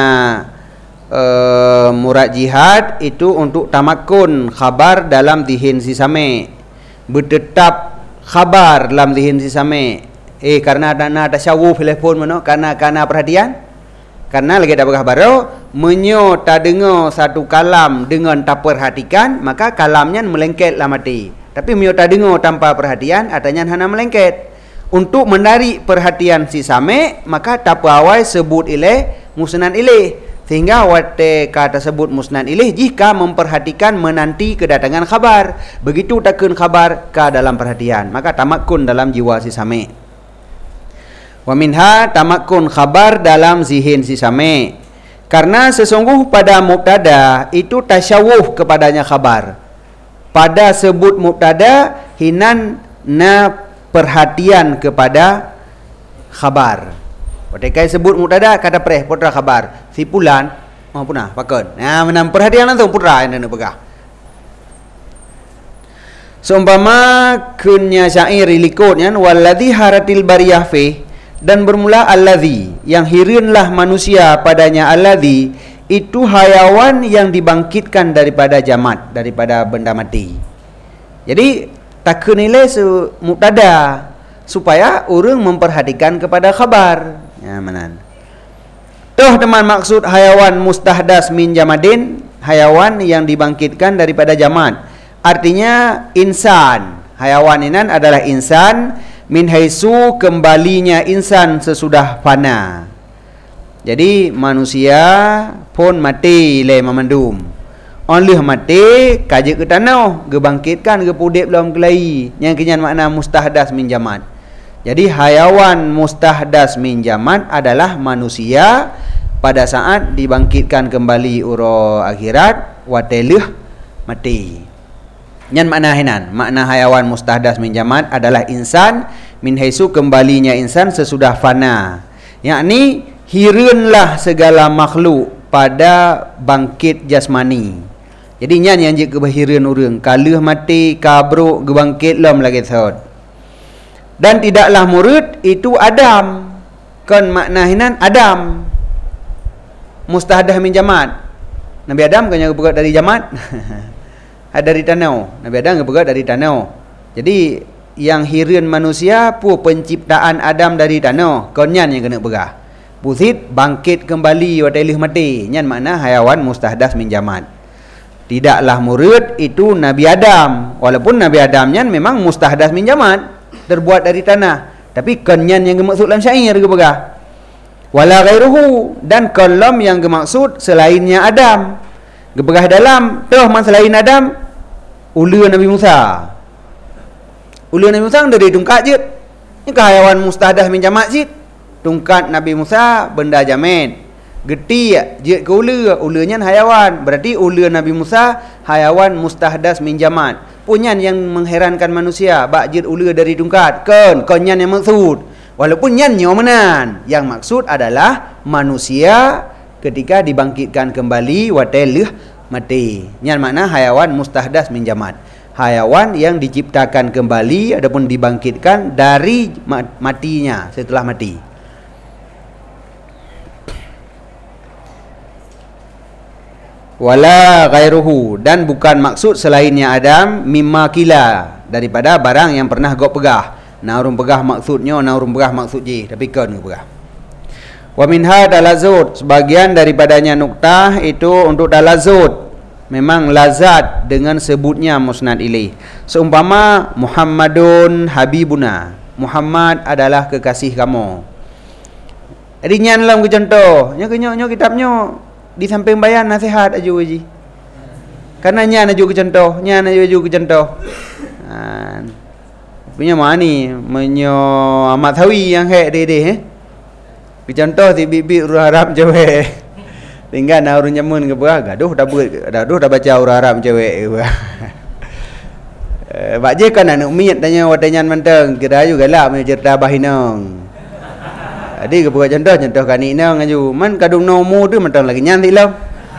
murad jihad itu untuk tamakkun khabar dalam zihin si sami. Bertetap khabar dalam zihin si sami. Karena ada tasyawuf telefon mana? Karena perhatian. Karena lagi ada baru menyo tak dengar satu kalam dengan tak perhatikan, maka kalamnya melengket lah mati. Tapi menyo tak dengar tanpa perhatian, artinya hana melengket. Untuk menarik perhatian si same, maka tak awai sebut ilaih musnad ilaih. Sehingga wate kata sebut musnad ilaih jika memperhatikan menanti kedatangan khabar. Begitu takun khabar ke dalam perhatian, maka tamakkun dalam jiwa si same. Wa minha tamakkun khabar dalam zihin si same. Karena sesungguh pada mubtada itu tasyawuh kepadanya khabar. Pada sebut mubtada hinan na perhatian kepada khabar. Ketika sebut mubtada kata preh putra khabar. Si pulan punah pakon. Nah, menam perhatian langsung putra yang nak pegah. Seumpama kunya syair likutnya waladzi haratil bariyah fi, dan bermula alladzi, yang hirunlah manusia padanya alladzi, itu hayawan yang dibangkitkan daripada jamat, daripada benda mati. Jadi tak nilai mubtada supaya orang memperhatikan kepada khabar. Ya manan. Toh teman maksud hayawan mustahdas min jamadin, hayawan yang dibangkitkan daripada jamat. Artinya insan. Hayawan ini adalah insan min haisu kembalinya insan sesudah fana. Jadi manusia pun mati le memandum. Oleh mati kaje ke tanah, gebangkitkan ke pudip dalam kelai. Yang kenyan makna mustahdas min jamat. Jadi hayawan mustahdas min jamat adalah manusia pada saat dibangkitkan kembali uro akhirat wateleh mati. Yang makna hinan, makna hayawan mustahdas min jamat adalah insan min haisu kembalinya insan sesudah fana. Yakni hirunlah segala makhluk pada bangkit jasmani. Jadi nyan yang jik kebahirun orang kaluh mati kabruk gebangkit lam lagi thot. Dan tidaklah murid itu Adam. Kan makna hinan Adam mustahdah min jamat. Nabi Adam kan yang bergerak dari jamat. Dari tanah. Nabi Adam bergerak dari tanah. Jadi yang hirun manusia pu penciptaan Adam dari tanah. Kan nyan yang kena bergerak. Pusit bangkit kembali watilih mati. Nyan makna hayawan mustahdas min jamat. Tidaklah murid itu Nabi Adam. Walaupun Nabi Adamnya memang mustahdas min jamat, terbuat dari tanah. Tapi kanyan yang dimaksud dalam syair ke begah. Wala ghairuhu, dan kalam yang dimaksud selainnya Adam. Gebegah dalam toh man selain Adam ulu Nabi Musa. Ulu Nabi Musa dari tungkat je. Ini hayawan mustahdas min jamat je. Tungkat Nabi Musa benda jamin. Geti je ke ulunya hayawan. Berarti ulu Nabi Musa hayawan mustahdas min jamat. Punyan yang mengherankan manusia bak je ulu dari tungkat. Konyan yang maksud. Walaupun nyanyo menan, yang maksud adalah manusia ketika dibangkitkan kembali watelih mati. Nyan makna hayawan mustahdas min jamat. Hayawan yang diciptakan kembali adapun dibangkitkan dari matinya setelah mati. wala ghairuhu, dan bukan maksud selainnya Adam, mimma kila, daripada barang yang pernah gok pegah. Naurun pegah maksudnya, naurun pegah maksud je, tapi kan ke pegah. Wa minha dalazut, sebagian daripadanya nuktah itu untuk dalazut, memang lazat dengan sebutnya musnad ilaih. Seumpama Muhammadun habibuna, Muhammad adalah kekasih kamu. Jadi nyan dalam contoh, nya kitabnya di samping bayan nasihat aja uji. Karena nyan aja ke contoh, nyan aja ke contoh. Punya mana ni? Menyo Ahmad Thawi yang hek deh. Ke contoh si bibi urang Arab cewek. Tinggal nak urang nyamun ke bah, gaduh dah baca urang Arab cewek ke bah. Bak je kan nak miat tanya wadanyan menteng, kira juga lah punya cerita bahinong. Jadi ke buat contoh kan ni nang aju man kadung nomu tu mentang lagi nyantik lah.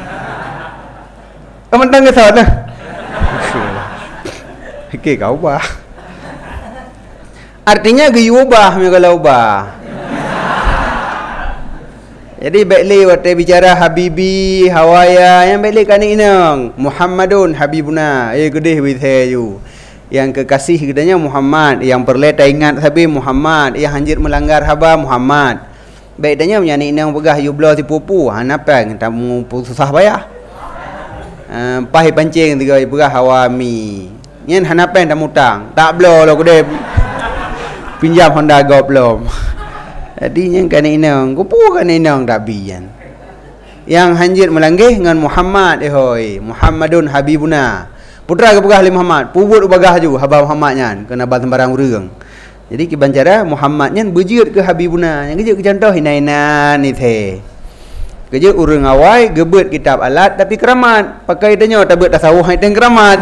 Kau mentang ke sana. Okey kau ubah. Artinya ge ubah me kalau ubah. Jadi baikli waktu bicara habibi, hawaya, yang baikli kan ni nang Muhammadun habibuna. Gedeh with you. Yang kekasih gedanya Muhammad, yang perleta ingat sabi Muhammad, yang hanjir melanggar haba Muhammad. Baiknya menyanyi nang pegah you belah si pupu, hanapang tamu susah bayar. Pahi pancing tiga pegah hawami. Nyen hanapang tamu tang, tak belah lo gede. Pinjam Honda Go belum. Jadi yang kan inang, kupu kan inang tak bian. Yang hanjir melanggar dengan Muhammad hoi, Muhammadun habibuna. Putra ke pegah Muhammad, pubut ubagah ju haba Muhammad nyan, kena bat sembarang urang. Jadi kibancara Muhammad nyan berjut ke habibuna. Yang kejut ke contoh hina ni the. Kejut urang awai gebet kitab alat tapi keramat. Pakai tanya tak bet tasawuf hai teng keramat.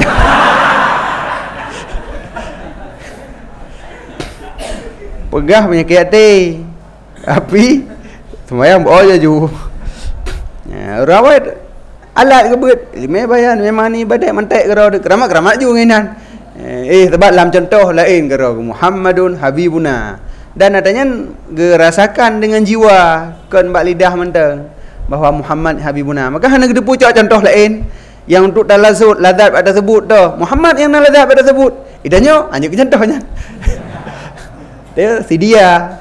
Pegah punya kiati. Tapi semayang boleh ju. Urang awai alat gebet lima bayan memang ni badai mantek kero keramat juga nginan. Sebab dalam contoh lain kero Muhammadun habibuna. Dan adanya gerasakan dengan jiwa kan bak lidah mentang bahawa Muhammad habibuna. Maka hana gede pucak contoh lain yang untuk dalazut ladzat pada sebut dah. Muhammad yang ladzat pada sebut. Idanya anjuk contohnya. Dia si dia.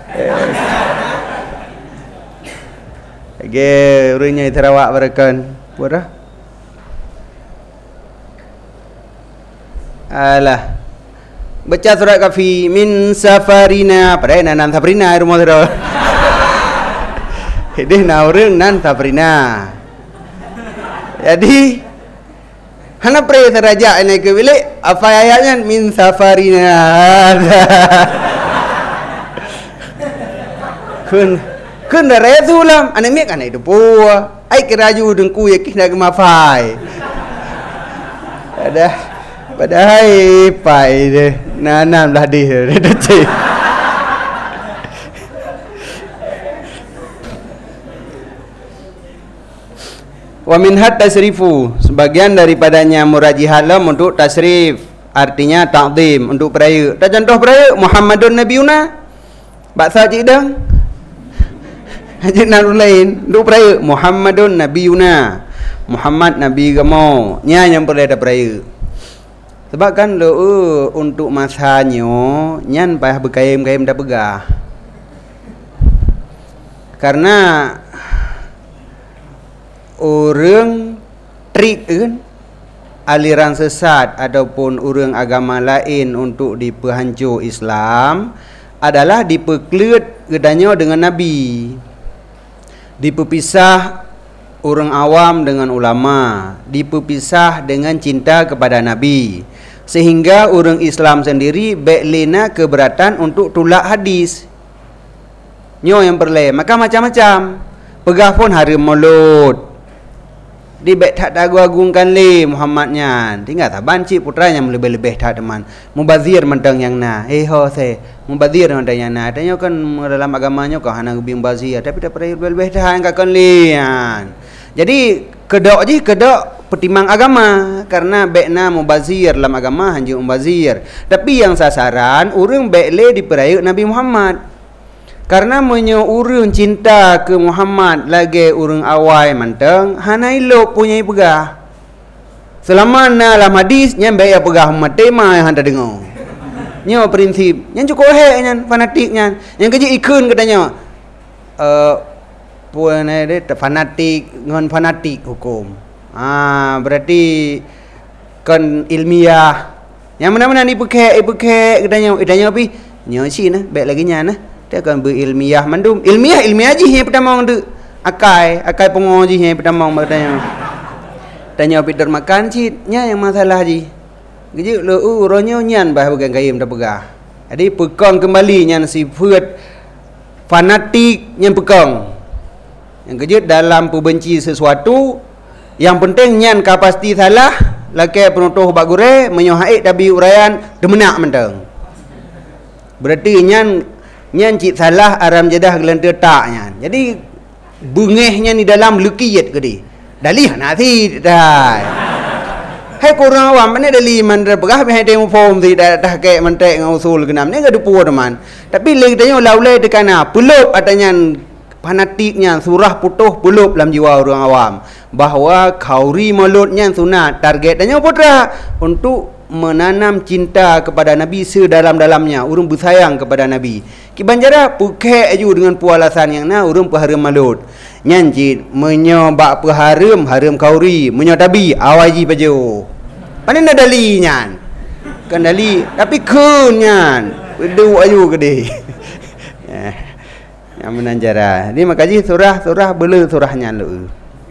Okey, urangnya Sarawak barakan. Buatlah. Alah. Baca surat kafi min safarina. Padahal nan safarina rumah tu. Hidih na orang nan safarina. Jadi hana pre seraja ini ke bilik apa ayatnya min safarina. Kun dah resulam anak mek anak itu puah. Ai keraju dengku yakih nak mafai. Padahal pai dia. Nanam dah dia cik. Wa min hat tasrifu, sebagian daripadanya murajihat untuk tasrif, artinya ta'zim, untuk peraya. Tak contoh peraya Muhammadun Nabiuna. Baksa cik dah. Haji narul lain untuk peraya Muhammadun Nabiuna, Muhammad Nabi kamu nya yang perlu ada peraya. Sebab kan lo untuk masanya nyan payah berkaim-kaim dah pegah. Karena orang trik kan aliran sesat ataupun orang agama lain untuk diperhancur Islam adalah diperkelut gedanya dengan Nabi. Diperpisah orang awam dengan ulama, diperpisah dengan cinta kepada Nabi, sehingga orang Islam sendiri beklena keberatan untuk tolak hadis. Nyo yang perle, maka macam-macam. Pegah pun hari mulut. Di bek tak agung-agungkan le Muhammadnya. Tinggal tak banci putranya lebih-lebih tak teman. Mubazir mentang yang na. Ho se, mubazir mentang yang na. Tanya kan dalam agamanya kau hana lebih mubazir, tapi tak pernah lebih-lebih tak yang kan lian. Jadi kedok pertimang agama karena bekna mubazir dalam agama hanya mubazir. Tapi yang sasaran orang bekle diperaya Nabi Muhammad. Karena menyo urang cinta ke Muhammad lagi urang awai manteng hana ilok punya pegah. Selama na dalam hadis nyan baik pegah umat tema yang handa dengar. Nyo prinsip nyan cukup nyan fanatik nyan. Yang kerja ikun katanya. Puan dia fanatik ngan fanatik hukum. Berarti kan ilmiah. Yang mana-mana ni pekek katanya pi. Nyo si nah baik lagi nyan nah. Dia akan berilmiah mandum. Ilmiah je yang pertama tu. Akai pengoji yang pertama katanya. Tanya Peter makan citnya yang masalah ji. Jadi uronyo nyan bah bukan kayem dah pegah. Jadi pegang kembali nyan sifat fanatik nyan pegang. Yang kejut dalam pembenci sesuatu yang penting nyan kapasti salah laki penutuh bak gure menyohaik tabi uraian demenak menteng. Berarti nyan cit salah aram jadah gelantar tak nyan. Jadi bungehnya ni dalam lukiyat ke di. Dalih nanti dah. Hai korang awam mana dalih mandra pegah hai demo form ti dah ke mantek ngusul kenam ni gadu puo teman. Tapi lagi tanya laulai dekana pulup adanya fanatiknya surah putuh pulup dalam jiwa orang awam bahawa kauri mulutnya sunat target tanya putra untuk menanam cinta kepada Nabi sedalam-dalamnya urang bersayang kepada Nabi. Ki banjara pukek aju dengan pualasan yang na urang peharam malut. Nyanjit menyobak peharam haram kauri menyotabi awaji pajo. Panen dah dali nyan. Kan dali tapi kun nyan. Bedu aju gede. Yang menanjara. Ni makaji surah bela surahnya lu.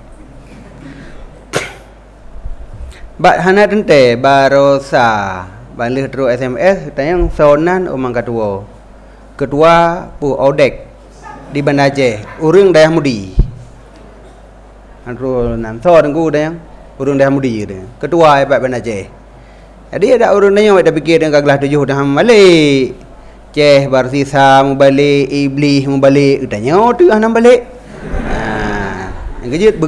Bak hana tente barosa balih terus SMS tayang sonan umang ketua pu odek di Banda Aceh urang Dayah Mudi antro nan so dengku dayang urang Dayah Mudi dia ketua Pak Banda Aceh jadi ada urang nanya dak fikir dengan kelas 7 dah balik ceh barsisa mu balik iblis mu balik tanya tu hanam balik yang kejut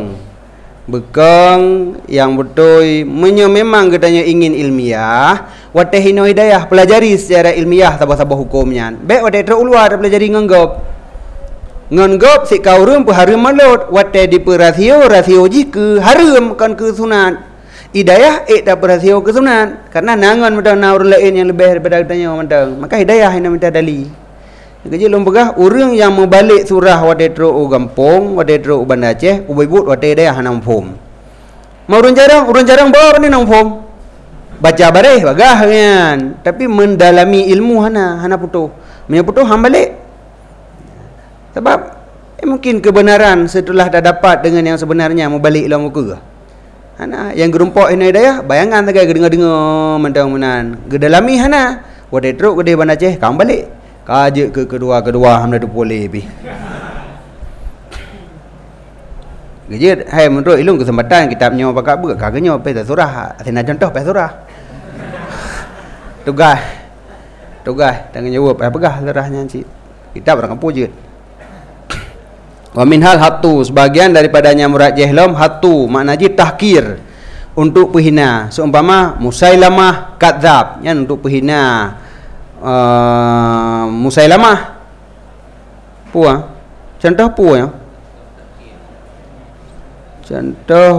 bekang yang betul memang katanya ingin ilmiah wateh hino hidayah pelajari secara ilmiah sabah-sabah hukumnya baik wateh teruluar pelajari nganggap si kaurum pe harum malut wateh di rasio ji ke harum kan ke sunat hidayah tak rasio ke sunat karena nangan macam orang lain yang lebih daripada katanya macam maka hidayah yang minta dali kerja lompegah orang yang membalik surah wadai tro gampong wadai tro Banda Aceh ubibut wadai daya hanam form mau orang jarang bawa ni nang form baca bareh bagah kan tapi mendalami ilmu hana putuh hambalik sebab mungkin kebenaran setelah dah dapat dengan yang sebenarnya mau balik lah muka hana yang gerumpok ini daya bayangan tagai dengar mentang menan gedalami hana wadai tro gede Banda Aceh kam balik kaje ke kedua hamda tu boleh pi. Gejit hai menurut ilmu kesempatan kitabnya pakak ber kagaknya peta surah asina contoh peta surah. Tugas tanggung jawab pegah surahnya cik. Kitab orang kampung je. Wa minhal hatu sebagian daripadanya murad jahlam hatu maknanya tahkir untuk penghina seumpama Musailamah kadzab yang untuk penghina Musailamah contoh contoh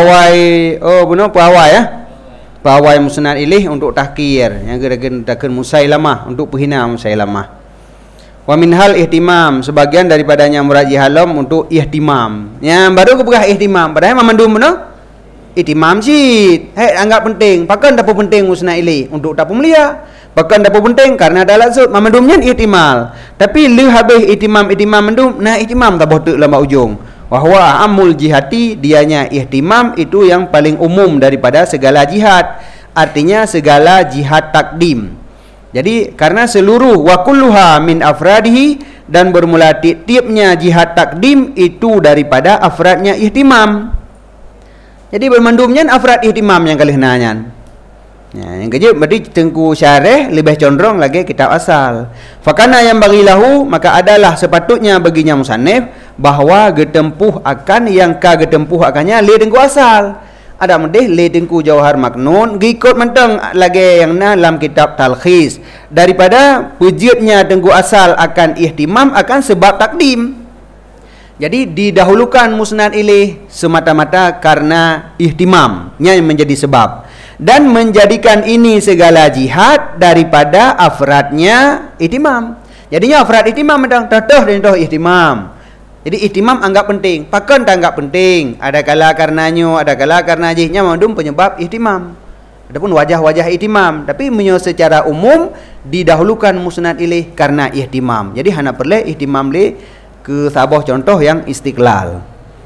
pawai musnad ilih untuk tahkir yang gerakan Musailamah untuk penghina Musailamah wa minhal ihtimam sebagian daripadanya muraji halam untuk ihtimam yang baru kepegah ihtimam padahal memandum ihtimam sih anggap penting pakan dapat penting musnad ilih untuk dapat mulia bahkan dapat penting karena ada laksud mamandumnya ihtimal tapi lu habis ihtimam mendum nah ihtimam tak botek lama ujung wahwa amul jihati dianya ihtimam itu yang paling umum daripada segala jihad artinya segala jihad takdim jadi karena seluruh wa kulluha min afradihi dan bermula tiap-tiapnya jihad takdim itu daripada afradnya ihtimam jadi bermandumnya afrad ihtimam yang kalih nanyan. Yang kejut berarti tengku syarih lebih condong lagi kitab asal. Fakana yang bagilahu maka adalah sepatutnya baginya musannif bahawa getempuh akan yang ka getempuh akannya li tengku asal. ada medih le tengku Jauhar Maknun ngikut menteng lagi yang dalam kitab Talkhis daripada wujudnya tengku asal akan ihtimam akan sebab takdim. Jadi didahulukan musnad ilaih semata-mata karena ihtimamnya yang menjadi sebab dan menjadikan ini segala jihad daripada afradnya ihtimam. Jadinya afrad ihtimam mentang toh dan toh ihtimam. Jadi ihtimam anggap penting, pakan tak anggap penting. Ada kala karenanya, ada kala karena jihnya mandum penyebab ihtimam. Adapun wajah-wajah ihtimam, tapi secara umum didahulukan musnad ilaih karena ihtimam. Jadi hana perlu ihtimam le ke sabah contoh yang istiqlal.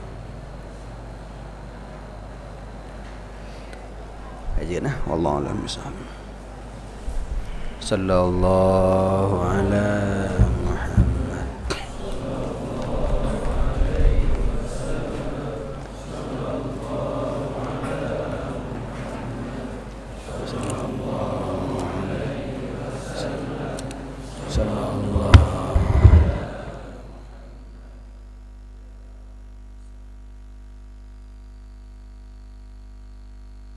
Aja nah, wallahu a'lam bishawab. Sallallahu alaihi